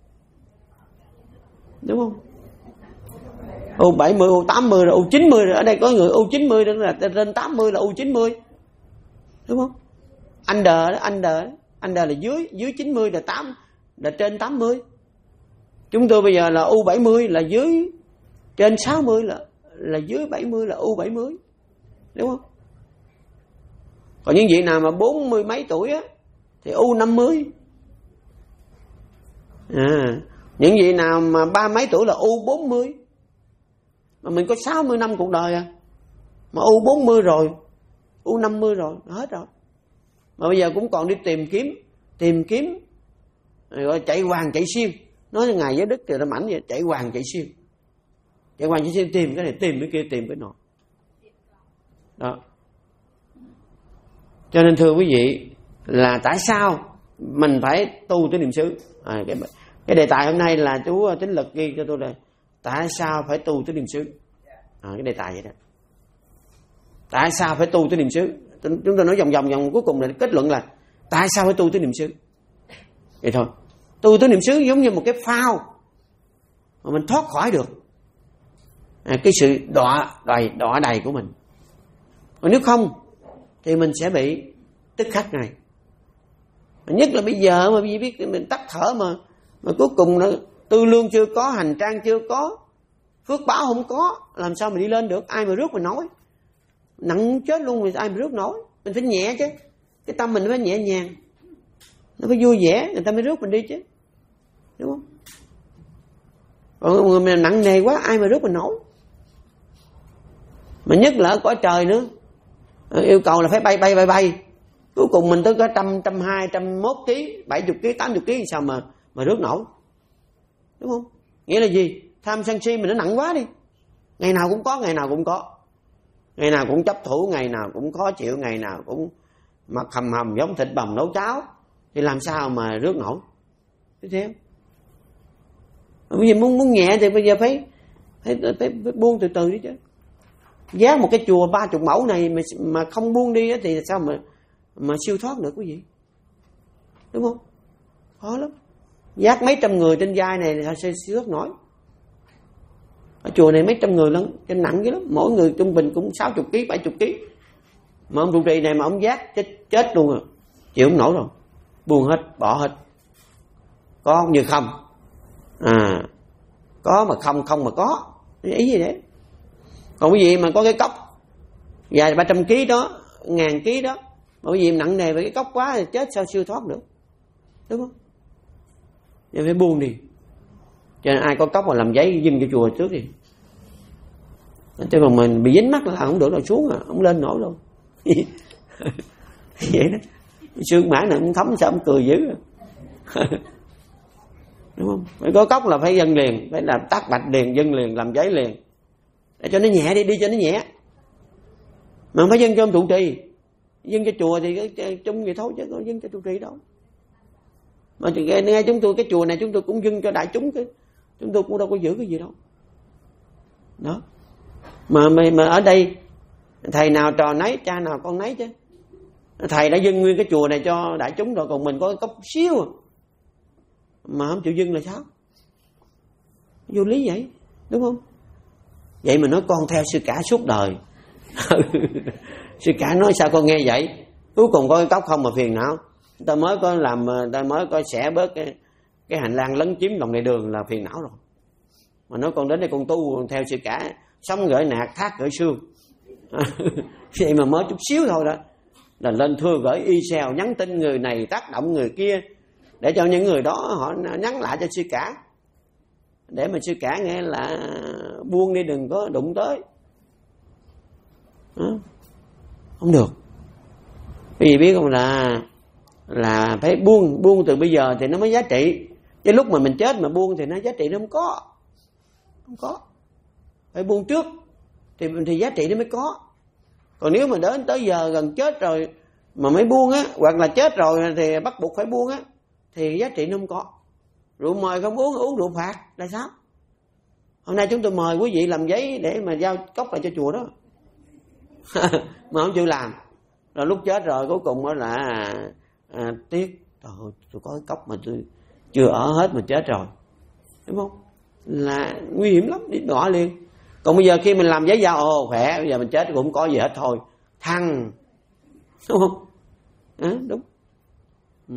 A: đúng không? U bảy mươi, U tám mươi rồi, U chín mươi rồi. Ở đây có người U chín mươi đó là trên tám mươi là U chín mươi, đúng không? Under đó, under đó. Under là dưới, dưới chín mươi là tám, là trên tám mươi. Chúng tôi bây giờ là U bảy mươi là dưới, trên sáu mươi là là dưới bảy mươi là U bảy mươi, đúng không? Còn những vị nào mà bốn mươi mấy tuổi á thì U năm mươi. À, những vị nào mà ba mấy tuổi là U bốn mươi. Mà mình có sáu mươi năm cuộc đời à. Mà U bốn mươi rồi, U năm mươi rồi, hết rồi. Mà bây giờ cũng còn đi tìm kiếm, tìm kiếm rồi chạy hoàng chạy xuyên. Nói ngày với Đức thì nó mảnh vậy, chạy hoàng chạy xuyên. Chạy hoàng chạy xuyên tìm cái này, tìm cái kia, tìm cái nọ. Đó. Cho nên thưa quý vị, là tại sao mình phải tu tứ niệm xứ? À, cái, cái đề tài hôm nay là chú Tính Lực ghi cho tôi đây. Tại sao phải tu tứ niệm xứ? À, cái đề tài vậy đó. Tại sao phải tu tứ niệm xứ? Chúng tôi nói vòng vòng vòng cuối cùng là kết luận là tại sao phải tu tứ niệm xứ? Vậy thôi. Tu tứ niệm xứ giống như một cái phao mà mình thoát khỏi được à, cái sự đọa đầy đọa đầy của mình. Còn nếu không thì mình sẽ bị tức khắc này. Nhất là bây giờ mà biết mình tắt thở mà mà cuối cùng nó tư lương chưa có, hành trang chưa có, phước báo không có, làm sao mình đi lên được? Ai mà rước mình nổi? Nặng chết luôn rồi ai mà rước nổi? Mình phải nhẹ chứ, cái tâm mình phải nhẹ nhàng, nó phải vui vẻ người ta mới rước mình đi chứ, đúng không? Còn người mình nặng nề quá ai mà rước mình nổi? Mà nhất là ở cõi trời nữa, yêu cầu là phải bay bay bay bay, cuối cùng mình tới có trăm trăm hai trăm mốt ký, bảy chục ký, tám chục ký sao mà mà rước nổi, đúng không? Nghĩa là gì? Tham sân si mình nó nặng quá đi, ngày nào cũng có, ngày nào cũng có, ngày nào cũng chấp thủ, ngày nào cũng khó chịu, ngày nào cũng mặt hầm hầm giống thịt bằm nấu cháo, thì làm sao mà rước nổi? Tiếp theo, bây giờ muốn muốn nhẹ thì bây giờ phải phải, phải, phải buông từ từ đi chứ. Giá một cái chùa ba chục mẫu này mà mà không buông đi thì sao mà mà siêu thoát được quý vị, đúng không? Khó lắm. Giác mấy trăm người trên vai này là sẽ siêu thoát nổi. Ở chùa này mấy trăm người lắm, cái nặng dữ lắm, mỗi người trung bình cũng sáu chục ký, bảy chục ký. Mà ông trụ trì này mà ông giác chết chết luôn rồi, chịu không nổi rồi, buông hết, bỏ hết. Có như không, à, có mà không, không mà có, ý gì đấy. Còn quý vị mà có cái cốc dài ba trăm ký đó, ngàn ký đó, mà quý vị nặng nề về cái cốc quá thì chết sao siêu thoát được, đúng không? Nên phải buông đi. Cho nên ai có cốc mà làm giấy dưng cho chùa trước đi. Chứ còn mình bị dính mắt là không được rồi, xuống à, không lên nổi đâu. Vậy đó. Sương mã này cũng thấm sao ông cười dữ à. Đúng không? Phải có cốc là phải dâng liền, phải làm tắt bạch liền, dâng liền, làm giấy liền. để cho nó nhẹ đi, đi cho nó nhẹ. Mà không phải dâng cho ông trụ trì, dâng cho chùa thì chung vậy thôi chứ có dâng cho trụ trì đâu. Mà ngay chúng tôi cái chùa này chúng tôi cũng dâng cho đại chúng, cái chúng tôi cũng đâu có giữ cái gì đâu. Đó. Mà mà, mà ở đây thầy nào trò nấy, cha nào con nấy chứ. Thầy đã dâng nguyên cái chùa này cho đại chúng rồi, còn mình có cốc xíu mà không chịu dâng là sao? Vô lý vậy, đúng không? Vậy mà nói con theo sư cả suốt đời. Sư cả nói sao con nghe vậy? Cuối cùng có cái cốc không mà phiền não. Ta mới có làm, ta mới có xẻ bớt cái, cái hành lang lấn chiếm lòng lề đường là phiền não rồi. Mà nói con đến đây con tu theo sư cả, sống gửi nạt, thác gửi xương. Vậy mà mới chút xíu thôi đó là lên thưa gửi email, nhắn tin người này tác động người kia, để cho những người đó họ nhắn lại cho sư cả, để mà sư cả nghe là buông đi, đừng có đụng tới. Đó. Không được. Vì biết không, là là phải buông, buông từ bây giờ thì nó mới giá trị. Chứ lúc mà mình chết mà buông thì nó giá trị nó không có. Không có. Phải buông trước thì thì giá trị nó mới có. Còn nếu mà đến tới giờ gần chết rồi mà mới buông á, hoặc là chết rồi thì bắt buộc phải buông á, thì giá trị nó không có. Rượu mời không uống, uống rượu phạt là sao? Hôm nay chúng tôi mời quý vị làm giấy để mà giao cốc lại cho chùa đó. Mà không chịu làm. Rồi lúc chết rồi cuối cùng đó là à, tiếc, trời ơi, tôi có cái cốc mà tôi chưa ở hết mà chết rồi, đúng không? Là nguy hiểm lắm, đi bỏ liền. Còn bây giờ khi mình làm giấy giao, ồ khỏe, bây giờ mình chết cũng không có gì hết thôi, thăng, đúng không? À, đúng. Ừ.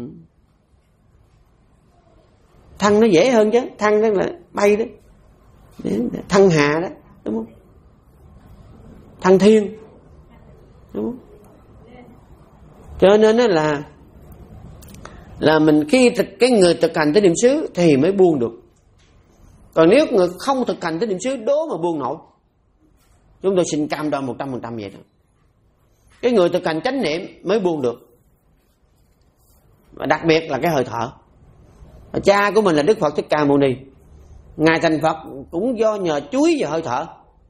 A: Thăng nó dễ hơn chứ, thăng đó là bay đó, thăng hà đó, đúng không? Thăng thiên, đúng không? Cho nên đó là là mình khi thực, cái người thực hành tới niệm xứ thì mới buông được. Còn nếu người không thực hành tới niệm xứ đố mà buông nổi. Chúng tôi xin cam đoan một trăm phần trăm vậy đó. Cái người thực hành chánh niệm mới buông được. Và đặc biệt là cái hơi thở. Và cha của mình là Đức Phật Thích Ca Mâu Ni. Ngài thành Phật cũng do nhờ chú ý vào hơi thở.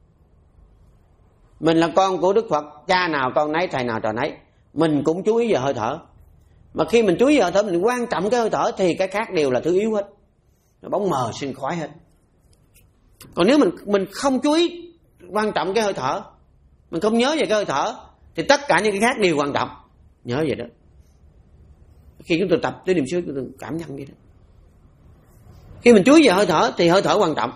A: Mình là con của Đức Phật, cha nào con nấy, thầy nào trò nấy, mình cũng chú ý vào hơi thở. Mà khi mình chú ý vào hơi thở, mình quan trọng cái hơi thở thì cái khác đều là thứ yếu hết. Nó bóng mờ sương khói hết. Còn nếu mình mình không chú ý quan trọng cái hơi thở, mình không nhớ về cái hơi thở, thì tất cả những cái khác đều quan trọng. Nhớ vậy đó. Khi chúng tôi tập tới niệm xứ, chúng tôi cảm nhận vậy đó. Khi mình chú ý vào hơi thở thì hơi thở quan trọng.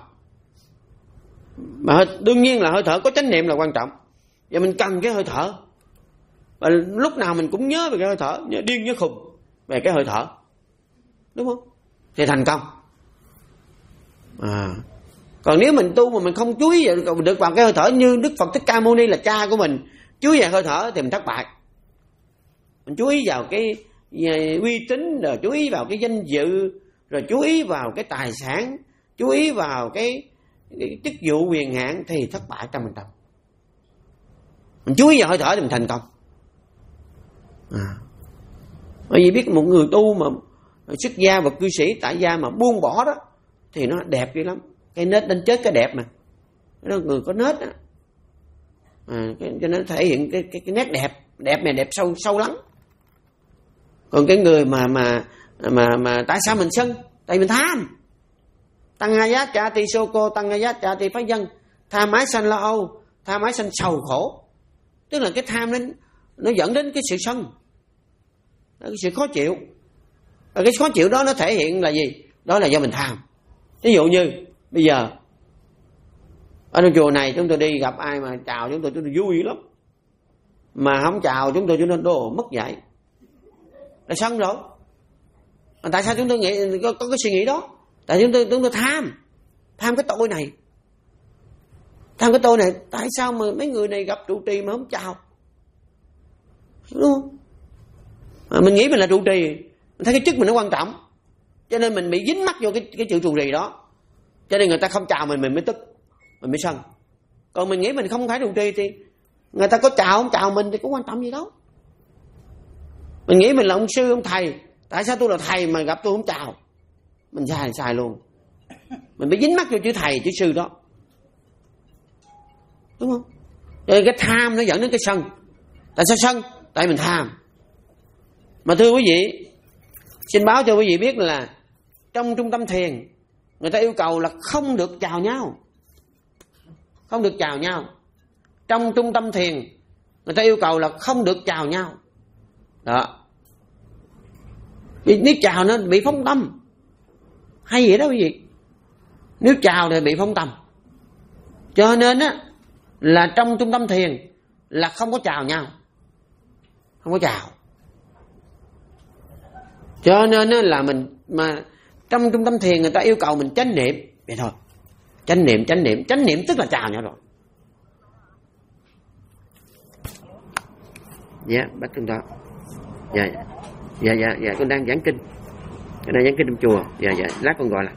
A: Mà đương nhiên là hơi thở có chánh niệm là quan trọng. Và mình cần cái hơi thở. Và lúc nào mình cũng nhớ về cái hơi thở, nhớ điên nhớ khùng về cái hơi thở, đúng không? Thì thành công. À. Còn nếu mình tu mà mình không chú ý được vào cái hơi thở như Đức Phật Thích Ca Mâu Ni là cha của mình chú ý vào hơi thở thì mình thất bại. Mình chú ý vào cái uy tín, rồi chú ý vào cái danh dự, rồi chú ý vào cái tài sản, chú ý vào cái, cái chức vụ quyền hạn thì thất bại trăm phần trăm. Mình chú ý vào hơi thở thì mình thành công. À. Bởi vì biết một người tu mà xuất gia và cư sĩ tại gia mà buông bỏ đó thì nó đẹp dữ lắm. Cái nết đến chết cái đẹp mà. Nó người có nết đó. À, cái, cho nên thể hiện cái, cái, cái nét đẹp, đẹp này đẹp sâu sâu lắm. Còn cái người mà mà mà mà tại sao mình sân? Tại mình tham. Tăng giá cha ti sô cô, tăng giá cha ti phá dân, tham ái sanh lo âu, tham ái sanh sầu khổ. Tức là cái tham nó nó dẫn đến cái sự sân, cái sự khó chịu. Và cái khó chịu đó nó thể hiện là gì? Đó là do mình tham. Ví dụ như bây giờ ở trong chùa này chúng tôi đi gặp ai mà chào chúng tôi, chúng tôi vui lắm. Mà không chào chúng tôi, chúng tôi đồ mất dạy, là sân rồi. Mà tại sao chúng tôi nghĩ có, có cái suy nghĩ đó? Tại chúng tôi chúng tôi tham, tham cái tôi này, tham cái tôi này. Tại sao mà mấy người này gặp trụ trì mà không chào, đúng không? Mà mình nghĩ mình là trụ trì, mình thấy cái chức mình nó quan trọng, cho nên mình bị dính mắc vô cái cái chữ trụ trì đó, cho nên người ta không chào mình mình mới tức, mình mới sân. Còn mình nghĩ mình không phải trụ trì thì người ta có chào không chào mình thì có quan trọng gì đâu. Mình nghĩ mình là ông sư ông thầy, tại sao tôi là thầy mà gặp tôi không chào? Mình sai sai luôn. Mình bị dính mắc vô chữ thầy chữ sư đó. đúng không? Rồi cái tham nó dẫn đến cái sân. Tại sao sân? Tại mình tham. Mà thưa quý vị, xin báo cho quý vị biết là trong trung tâm thiền người ta yêu cầu là không được chào nhau, không được chào nhau. Trong trung tâm thiền người ta yêu cầu là không được chào nhau. Đó. Nếu chào nó bị phóng tâm. Hay vậy đó quý vị. Nếu chào thì bị phóng tâm. Cho nên á là trong trung tâm thiền là không có chào nhau, không có chào. Cho nên á là mình mà trong trung tâm thiền người ta yêu cầu mình chánh niệm vậy thôi. Chánh niệm, chánh niệm, chánh niệm tức là chào nhau rồi. Dạ, bắt trong đó. Dạ, dạ, dạ, dạ, con đang giảng kinh. Con đang giảng kinh trong chùa. Dạ, dạ, lát con gọi lại.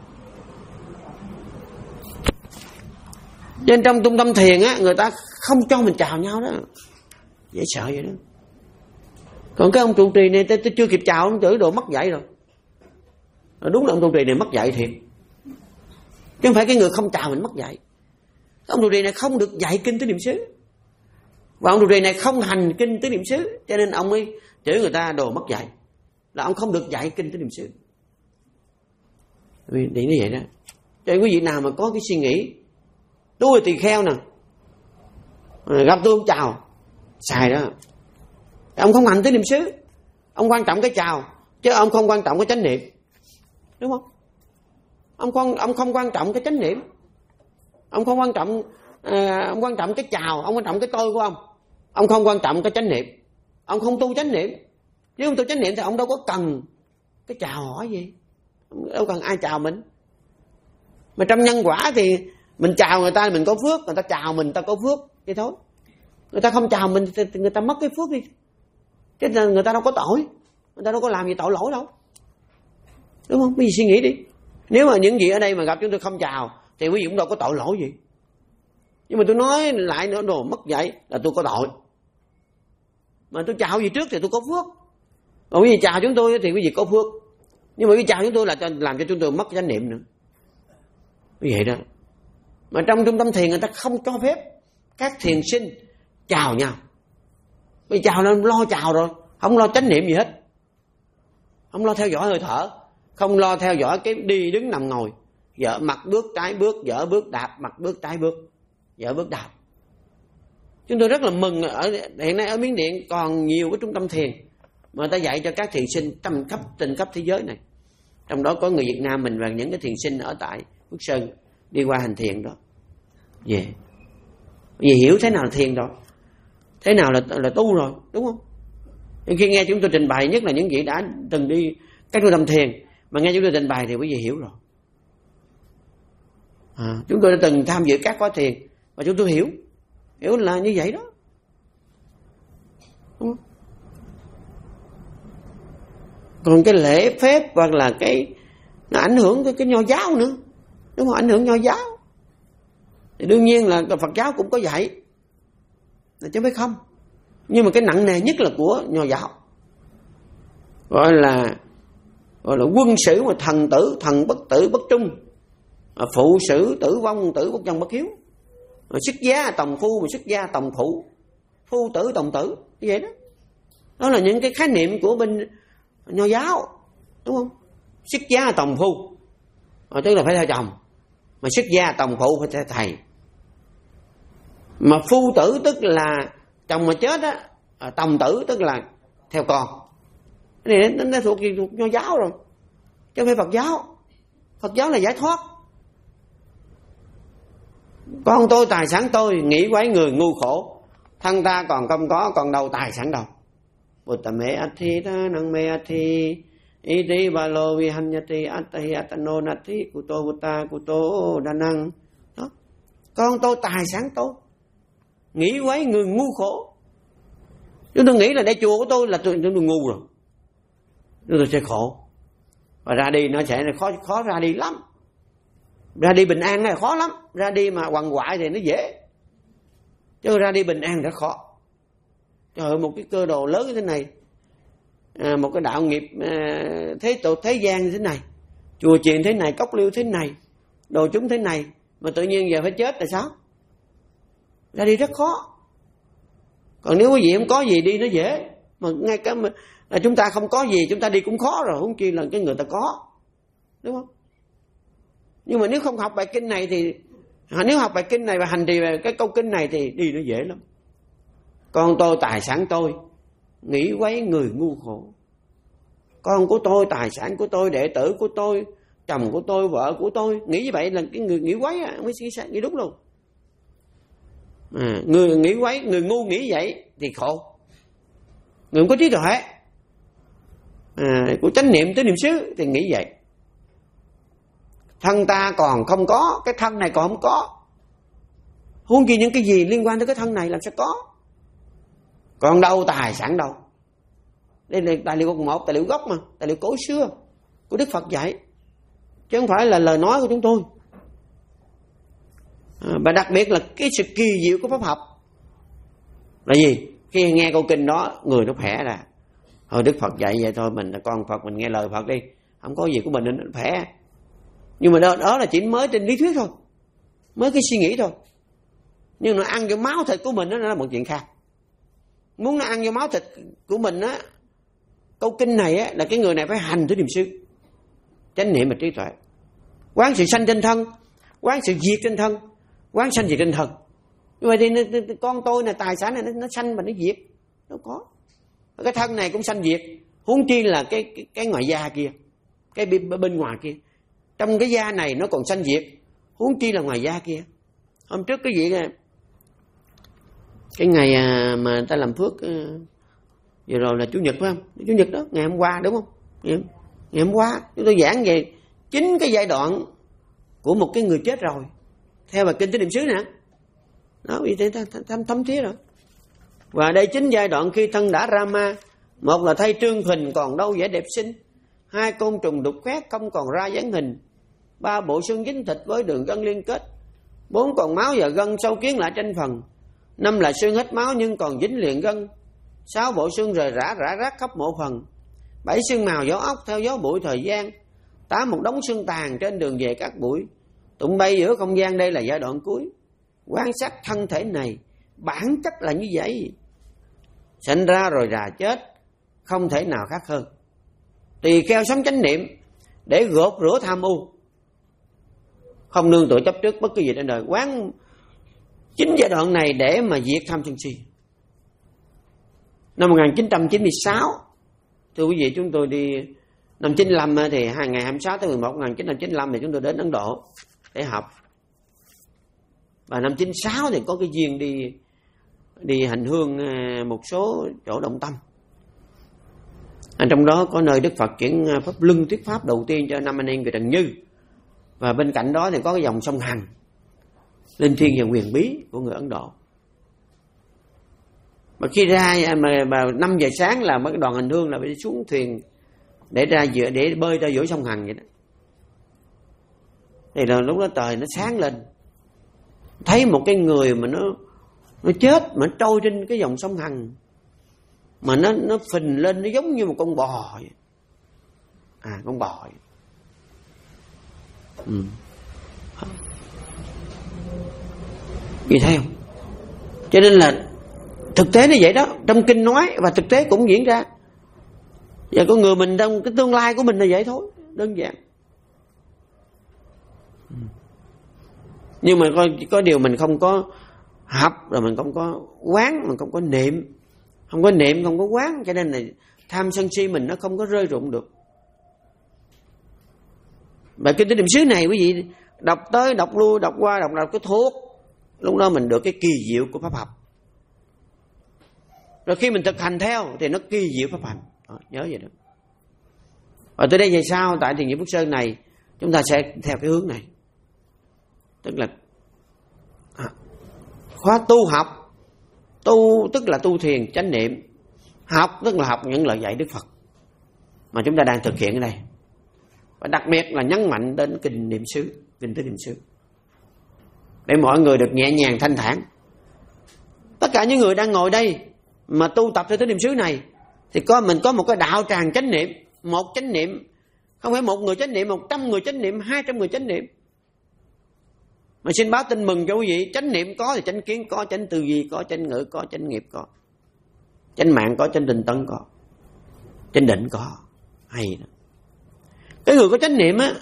A: Trên trong trung tâm thiền á, người ta không cho mình chào nhau đó. Dễ sợ vậy đó. Còn cái ông trụ trì này tôi chưa kịp chào ông chửi đồ mất dạy rồi. Đúng là ông trụ trì này mất dạy thiệt. Chứ không phải cái người không chào mình mất dạy. Ông trụ trì này không được dạy kinh tứ niệm xứ. Và ông trụ trì này không hành kinh tứ niệm xứ, cho nên ông ấy chửi người ta đồ mất dạy. Là ông không được dạy kinh tứ niệm xứ. Vì như vậy đó. Cho nên quý vị nào mà có cái suy nghĩ tôi là tỳ kheo nè, gặp tôi không chào, xài đó. Ông không hành tứ niệm xứ, ông quan trọng cái chào, chứ ông không quan trọng cái chánh niệm, đúng không? Ông không ông không quan trọng cái chánh niệm, ông không quan trọng, à, ông quan trọng cái chào, ông quan trọng cái tôi của ông, ông không quan trọng cái chánh niệm, ông không tu chánh niệm. Nếu ông tu chánh niệm thì ông đâu có cần cái chào hỏi gì, đâu cần ai chào mình. Mà trong nhân quả thì mình chào người ta mình có phước, người ta chào mình ta có phước vậy thôi. Người ta không chào mình thì người ta mất cái phước đi. Chứ người ta đâu có tội, người ta đâu có làm gì tội lỗi đâu, đúng không? Quý vị suy nghĩ đi. Nếu mà những vị ở đây mà gặp chúng tôi không chào thì quý vị cũng đâu có tội lỗi gì. Nhưng mà tôi nói lại nữa, đồ mất dạy là tôi có tội. Mà tôi chào gì trước thì tôi có phước. Mà quý vị chào chúng tôi thì quý vị có phước. Nhưng mà quý vị chào chúng tôi là làm cho chúng tôi mất chánh niệm nữa. Như vậy đó. Mà trong trung tâm thiền người ta không cho phép các thiền sinh chào nhau. Bây chào là lo chào rồi, không lo chánh niệm gì hết, không lo theo dõi hơi thở, không lo theo dõi cái đi đứng nằm ngồi, dở mặt bước trái bước, dở bước đạp, mặt bước trái bước, dở bước đạp. Chúng tôi rất là mừng ở hiện nay ở Miến Điện còn nhiều cái trung tâm thiền mà người ta dạy cho các thiền sinh trăm khắp trên khắp thế giới này. Trong đó có người Việt Nam mình và những cái thiền sinh ở tại Phước Sơn đi qua hành thiền đó. Về yeah. Vì hiểu thế nào là thiền rồi, thế nào là là tu rồi, đúng không? Nhưng khi nghe chúng tôi trình bày, nhất là những vị đã từng đi các trung tâm thiền mà nghe chúng tôi trình bày thì quý vị hiểu rồi. À, chúng tôi đã từng tham dự các khóa thiền và chúng tôi hiểu, hiểu là như vậy đó. Đúng không? Còn cái lễ phép hoặc là cái nó ảnh hưởng cái, cái nho giáo nữa, đúng không? Ảnh hưởng nho giáo thì đương nhiên là Phật giáo cũng có dạy, chứ không phải không. Nhưng mà cái nặng nề nhất là của nho giáo, gọi là gọi là quân sử mà thần tử thần bất tử bất trung, phụ sử tử vong tử bất nhân bất hiếu, xuất gia tòng phu mà xuất gia tòng phụ, phu tử tòng tử, như vậy đó. Đó là những cái khái niệm của bên nho giáo, đúng không? Xuất gia tòng phu à, tức là phải theo chồng, mà xuất gia tòng phụ phải theo thầy. Mà phu tử tức là chồng mà chết á, à, tòng tử tức là theo con. Cái này nó, nó thuộc về nho giáo rồi, chứ không phải Phật giáo. Phật giáo là giải thoát. Con tôi tài sản tôi, nghĩ quấy người ngu khổ, thân ta còn không có, còn đâu tài sản đâu. Bụt mê athi ta năng mê athi iti ba lô vi hanyati atahi atano nati kuto buta kuto đa năng. Đó, con tôi tài sản tôi, nghĩ quấy người ngu khổ. Chúng tôi nghĩ là đây chùa của tôi là tôi, tôi ngu rồi, chúng tôi sẽ khổ và ra đi nó sẽ khó khó ra đi lắm. Ra đi bình an là khó lắm, ra đi mà quằn quại thì nó dễ, chứ ra đi bình an rất khó. Trời ơi, một cái cơ đồ lớn như thế này, à, một cái đạo nghiệp à, thế tổ thế gian như thế này, chùa chiền thế này, cốc liêu thế này, đồ chúng thế này, mà tự nhiên giờ phải chết là sao? ra đi rất khó. Còn nếu quý vị không có gì đi nó dễ, mà ngay cả mà, là chúng ta không có gì chúng ta đi cũng khó rồi, huống chi là cái người ta có, đúng không? Nhưng mà nếu không học bài kinh này thì nếu học bài kinh này và hành trì về cái câu kinh này thì đi nó dễ lắm. Con tôi tài sản tôi, nghĩ quấy người ngu khổ. Con của tôi, tài sản của tôi, đệ tử của tôi, chồng của tôi, vợ của tôi. Nghĩ như vậy là cái người nghĩ quấy á, mới nghĩ đúng luôn. À, người nghĩ quấy, người ngu nghĩ vậy thì khổ. Người không có trí tuệ à, của chánh niệm tới niệm xứ thì nghĩ vậy. Thân ta còn không có, cái thân này còn không có, huống chi những cái gì liên quan tới cái thân này làm sao có. Còn đâu tài sản đâu. Đây là tài liệu một, tài liệu gốc mà, tài liệu cổ xưa của Đức Phật dạy, chứ không phải là lời nói của chúng tôi. À, và đặc biệt là cái sự kỳ diệu của pháp học là gì? Khi nghe câu kinh đó, người nó khỏe ra. Thôi Đức Phật dạy vậy thôi, mình là con Phật, mình nghe lời Phật đi, không có gì của mình nó khỏe. Nhưng mà đó, đó là chỉ mới trên lý thuyết thôi, mới cái suy nghĩ thôi. Nhưng nó ăn vô máu thịt của mình đó, nó là một chuyện khác. Muốn nó ăn vô máu thịt của mình á, câu kinh này á, là cái người này phải hành tới niệm xứ, chánh niệm và trí tuệ, quán sự sanh trên thân, quán sự diệt trên thân, quán sanh diệt trên thân. Như vậy thì con tôi này, tài sản này nó, nó sanh và nó diệt, đâu có. Cái thân này cũng sanh diệt, huống chi là cái, cái cái ngoài da kia, cái bên ngoài kia. Trong cái da này nó còn sanh diệt, huống chi là ngoài da kia. Hôm trước cái gì cái ngày mà ta làm phước vừa rồi là chủ nhật phải không? Chủ nhật đó, ngày hôm qua đúng không? Ngày, ngày hôm qua chúng tôi giảng về chính cái giai đoạn của một cái người chết rồi, theo bài kinh tứ niệm xứ nè. Đó, vì thế thâm thâm thía rồi. Và đây chính giai đoạn khi thân đã ra ma. Một là thay trương hình còn đâu vẻ đẹp xinh, hai côn trùng đục khoét không còn ra dáng hình, ba bộ xương dính thịt với đường gân liên kết, bốn còn máu và gân sâu kiến lại tranh phần, năm là xương hết máu nhưng còn dính liền gân, sáu bộ xương rời rã rã rác khắp mộ phần, bảy xương màu gió ốc theo gió bụi thời gian, tám một đống xương tàn trên đường về các bụi, tụng bay giữa không gian. Đây là giai đoạn cuối. Quan sát thân thể này, bản chất là như vậy, sinh ra rồi già chết, không thể nào khác hơn. Tùy kheo sống chánh niệm để gột rửa tham ưu, không nương tựa chấp trước bất cứ gì trên đời. Quán chính giai đoạn này để mà diệt tham sân si. Năm một nghìn chín trăm chín mươi sáu, thưa quý vị, chúng tôi đi năm chín mươi lăm thì ngày hai mươi sáu tháng mười một năm một nghìn chín trăm chín mươi lăm thì chúng tôi đến Ấn Độ để học. Và năm chín mươi sáu thì có cái duyên đi đi hành hương một số chỗ động tâm. Ở trong đó có nơi Đức Phật chuyển pháp luân thuyết pháp đầu tiên cho năm anh em về Trần Như. Và bên cạnh đó thì có cái dòng sông Hằng, linh thiêng và huyền bí của người Ấn Độ. Mà khi ra mà, mà năm giờ sáng là mấy đoàn hành hương là phải đi xuống thuyền để ra giữa để bơi ra giữa sông Hằng vậy đó. Thì là lúc đó trời nó sáng lên, thấy một cái người mà nó nó chết mà nó trôi trên cái dòng sông Hằng, mà nó nó phình lên, nó giống như một con bò vậy. À, con bò vậy. Ừ. Vì thấy không? Cho nên là thực tế nó vậy đó, trong kinh nói và thực tế cũng diễn ra. Và con người mình trong cái tương lai của mình là vậy thôi, đơn giản. Nhưng mà có, có điều mình không có học, rồi mình không có quán, mình không có niệm. Không có niệm, không có quán, cho nên là tham sân si mình nó không có rơi rụng được. Bài kinh tứ niệm xứ này quý vị đọc tới, đọc lui, đọc qua, đọc đọc cái thuốc, lúc đó mình được cái kỳ diệu của pháp học. Rồi khi mình thực hành theo thì nó kỳ diệu pháp hành. Đó, nhớ vậy đó. Và tới đây về sau tại Thiền Viện Phước Sơn này chúng ta sẽ theo cái hướng này. Tức là à, khóa tu học, tu tức là tu thiền chánh niệm, học tức là học những lời dạy Đức Phật mà chúng ta đang thực hiện ở đây. Và đặc biệt là nhấn mạnh đến kinh niệm xứ, kinh tứ niệm xứ, để mọi người được nhẹ nhàng thanh thản. Tất cả những người đang ngồi đây mà tu tập theo tứ niệm xứ này thì có mình có một cái đạo tràng chánh niệm, một chánh niệm, không phải một người chánh niệm, một trăm người chánh niệm, hai trăm người chánh niệm. Mà xin báo tin mừng cho quý vị, chánh niệm có thì chánh kiến có, chánh tư duy có, chánh ngữ có, chánh nghiệp có, chánh mạng có, chánh tinh tấn có, chánh định có. Hay đó. Cái người có chánh niệm á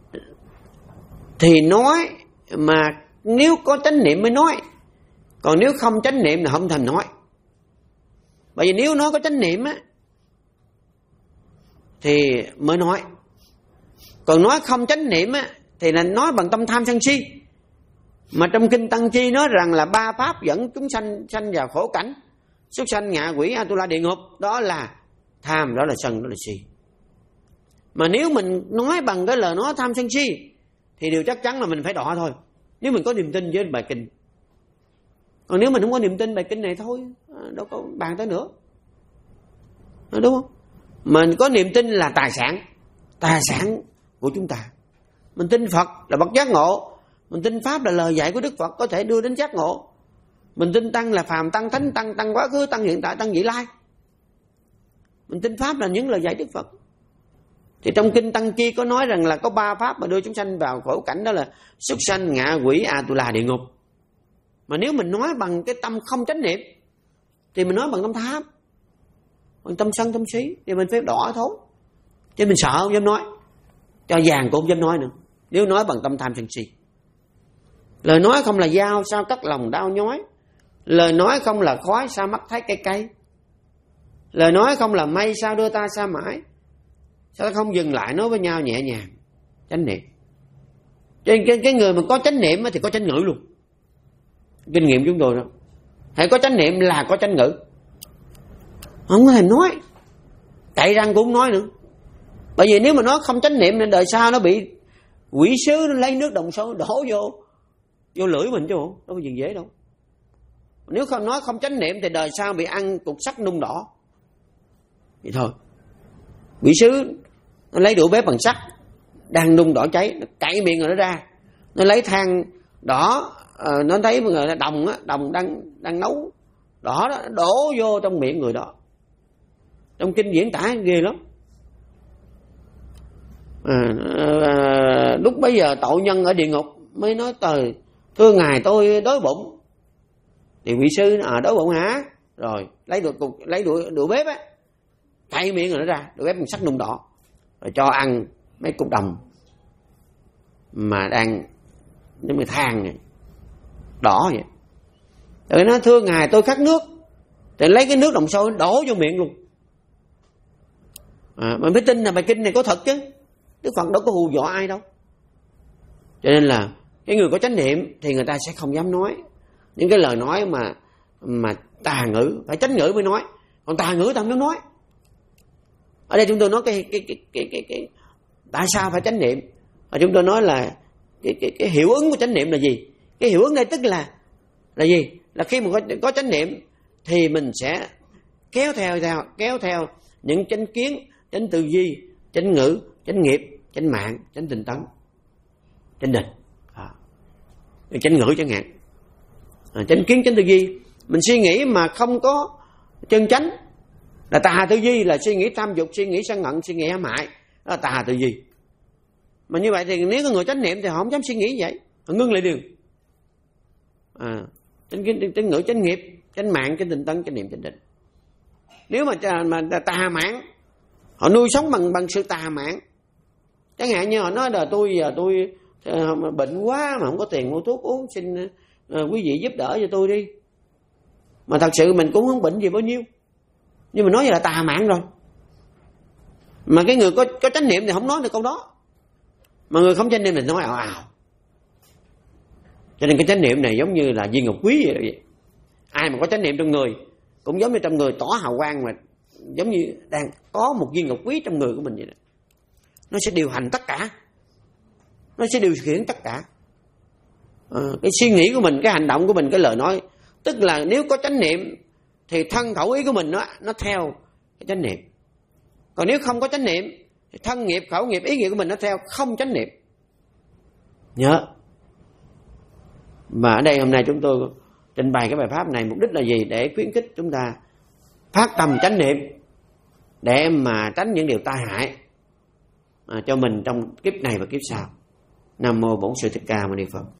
A: thì nói, mà nếu có chánh niệm mới nói, còn nếu không chánh niệm là không thèm nói. Bởi vì nếu nói có chánh niệm á thì mới nói, còn nói không chánh niệm á thì là nói bằng tâm tham sân si. Mà trong kinh Tăng Chi nói rằng là ba pháp dẫn chúng sanh sanh vào khổ cảnh: súc sanh, ngạ quỷ, Atula địa ngục. Đó là tham, đó là sân, đó là si. Mà nếu mình nói bằng cái lời nói tham sân si thì điều chắc chắn là mình phải đọa thôi, nếu mình có niềm tin với bài kinh. Còn nếu mình không có niềm tin bài kinh này thôi, đâu có bàn tới nữa, đúng không? Mình có niềm tin là tài sản, tài sản của chúng ta. Mình tin Phật là bậc giác ngộ, mình tin Pháp là lời dạy của Đức Phật có thể đưa đến giác ngộ, mình tin Tăng là phàm, Tăng thánh, Tăng Tăng quá khứ, Tăng hiện tại, Tăng vị lai. Mình tin Pháp là những lời dạy Đức Phật. Thì trong kinh Tăng Chi có nói rằng là có ba pháp mà đưa chúng sanh vào khổ cảnh, đó là súc sanh, ngạ quỷ, Atula địa ngục. Mà nếu mình nói bằng cái tâm không chánh niệm thì mình nói bằng tâm tham, bằng tâm sân, tâm si, thì mình phải đỏ thôi. Chứ mình sợ không dám nói, cho vàng cũng không dám nói nữa, nếu nói bằng tâm tham sân si. Lời nói không là dao, sao cắt lòng đau nhói. Lời nói không là khói, sao mắt thấy cay cay. Lời nói không là mây, sao đưa ta xa mãi. Sao không dừng lại nói với nhau nhẹ nhàng. Chánh niệm. Cho nên cái, cái người mà có chánh niệm thì có chánh ngữ luôn. Kinh nghiệm chúng tôi đó, hãy có chánh niệm là có chánh ngữ. Không có thèm nói, cậy răng cũng không nói nữa. Bởi vì nếu mà nói không chánh niệm nên đời sau nó bị quỷ sứ nó lấy nước đồng sôi đổ vô vô lưỡi mình chứ đâu có gì dễ đâu. Nếu không nói không chánh niệm thì đời sau bị ăn cục sắt nung đỏ. Vậy thôi. Quỷ sứ nó lấy đũa bếp bằng sắt đang nung đỏ cháy, nó cạy miệng rồi nó ra. Nó lấy than đỏ, uh, nó thấy mọi người là đồng á, đồng đang đang nấu đỏ đó, nó đổ vô trong miệng người đó. Trong kinh diễn tả ghê lắm. À, à, lúc bấy giờ tội nhân ở địa ngục mới nói: "Trời, thưa ngài tôi đói bụng." Thì quỷ sư à, đói bụng hả? Rồi lấy đũa cục lấy đũa đũa bếp á, cạy miệng rồi nó ra, đũa bếp bằng sắt nung đỏ, rồi cho ăn mấy cục đồng mà đang giống như than này, đỏ vậy. Rồi nó: "Thưa ngài tôi khát nước." Thì lấy cái nước đồng sôi đổ vô miệng luôn. À, mình phải tin là bài kinh này có thật chứ, Đức Phật đâu có hù dọa ai đâu. Cho nên là cái người có chánh niệm thì người ta sẽ không dám nói những cái lời nói mà mà tà ngữ, phải chánh ngữ mới nói. Còn tà ngữ ta không dám nói. Ở đây chúng tôi nói cái cái cái cái cái, cái tại sao phải chánh niệm? Và chúng tôi nói là cái cái cái hiệu ứng của chánh niệm là gì? Cái hiệu ứng đây tức là là gì? Là khi mà có, có chánh niệm thì mình sẽ kéo theo theo kéo theo những chánh kiến, chánh tư duy, chánh ngữ, chánh nghiệp, chánh mạng, chánh tinh tấn, chánh định, à, chánh ngữ chẳng hạn, à, chánh kiến, chánh tư duy. Mình suy nghĩ mà không có chân chánh là tà tư duy, là suy nghĩ tham dục, suy nghĩ sân hận, suy nghĩ hãm hại, đó là tà tư duy. Mà như vậy thì nếu có người chánh niệm thì họ không dám suy nghĩ vậy, họ ngưng lại liền. À, chánh kiến, chánh ngữ, chánh nghiệp, chánh mạng, chánh tinh tấn, chánh niệm, chánh định. Nếu mà mà tà mạn, họ nuôi sống bằng bằng sự tà mạn. Chẳng hạn như họ nói là tôi giờ tôi uh, bệnh quá mà không có tiền mua thuốc uống, xin uh, quý vị giúp đỡ cho tôi đi. Mà thật sự mình cũng không bệnh gì bao nhiêu, nhưng mà nói vậy là tà mạn rồi. Mà cái người có có chánh niệm thì không nói được câu đó, mà người không chánh niệm thì nói ào ào. Cho nên cái chánh niệm này giống như là viên ngọc quý vậy đó vậy. Ai mà có chánh niệm trong người cũng giống như trong người tỏ hào quang, mà giống như đang có một viên ngọc quý trong người của mình vậy đó. Nó sẽ điều hành tất cả, nó sẽ điều khiển tất cả, à, cái suy nghĩ của mình, cái hành động của mình, cái lời nói. Tức là nếu có chánh niệm thì thân khẩu ý của mình nó nó theo cái chánh niệm. Còn nếu không có chánh niệm thì thân nghiệp, khẩu nghiệp, ý nghĩa của mình nó theo không chánh niệm. Nhớ. Mà ở đây hôm nay chúng tôi trình bày cái bài pháp này mục đích là gì? Để khuyến khích chúng ta phát tâm chánh niệm để mà tránh những điều tai hại à, cho mình trong kiếp này và kiếp sau. Nam mô Bổn Sư Thích Ca Mâu Ni Phật.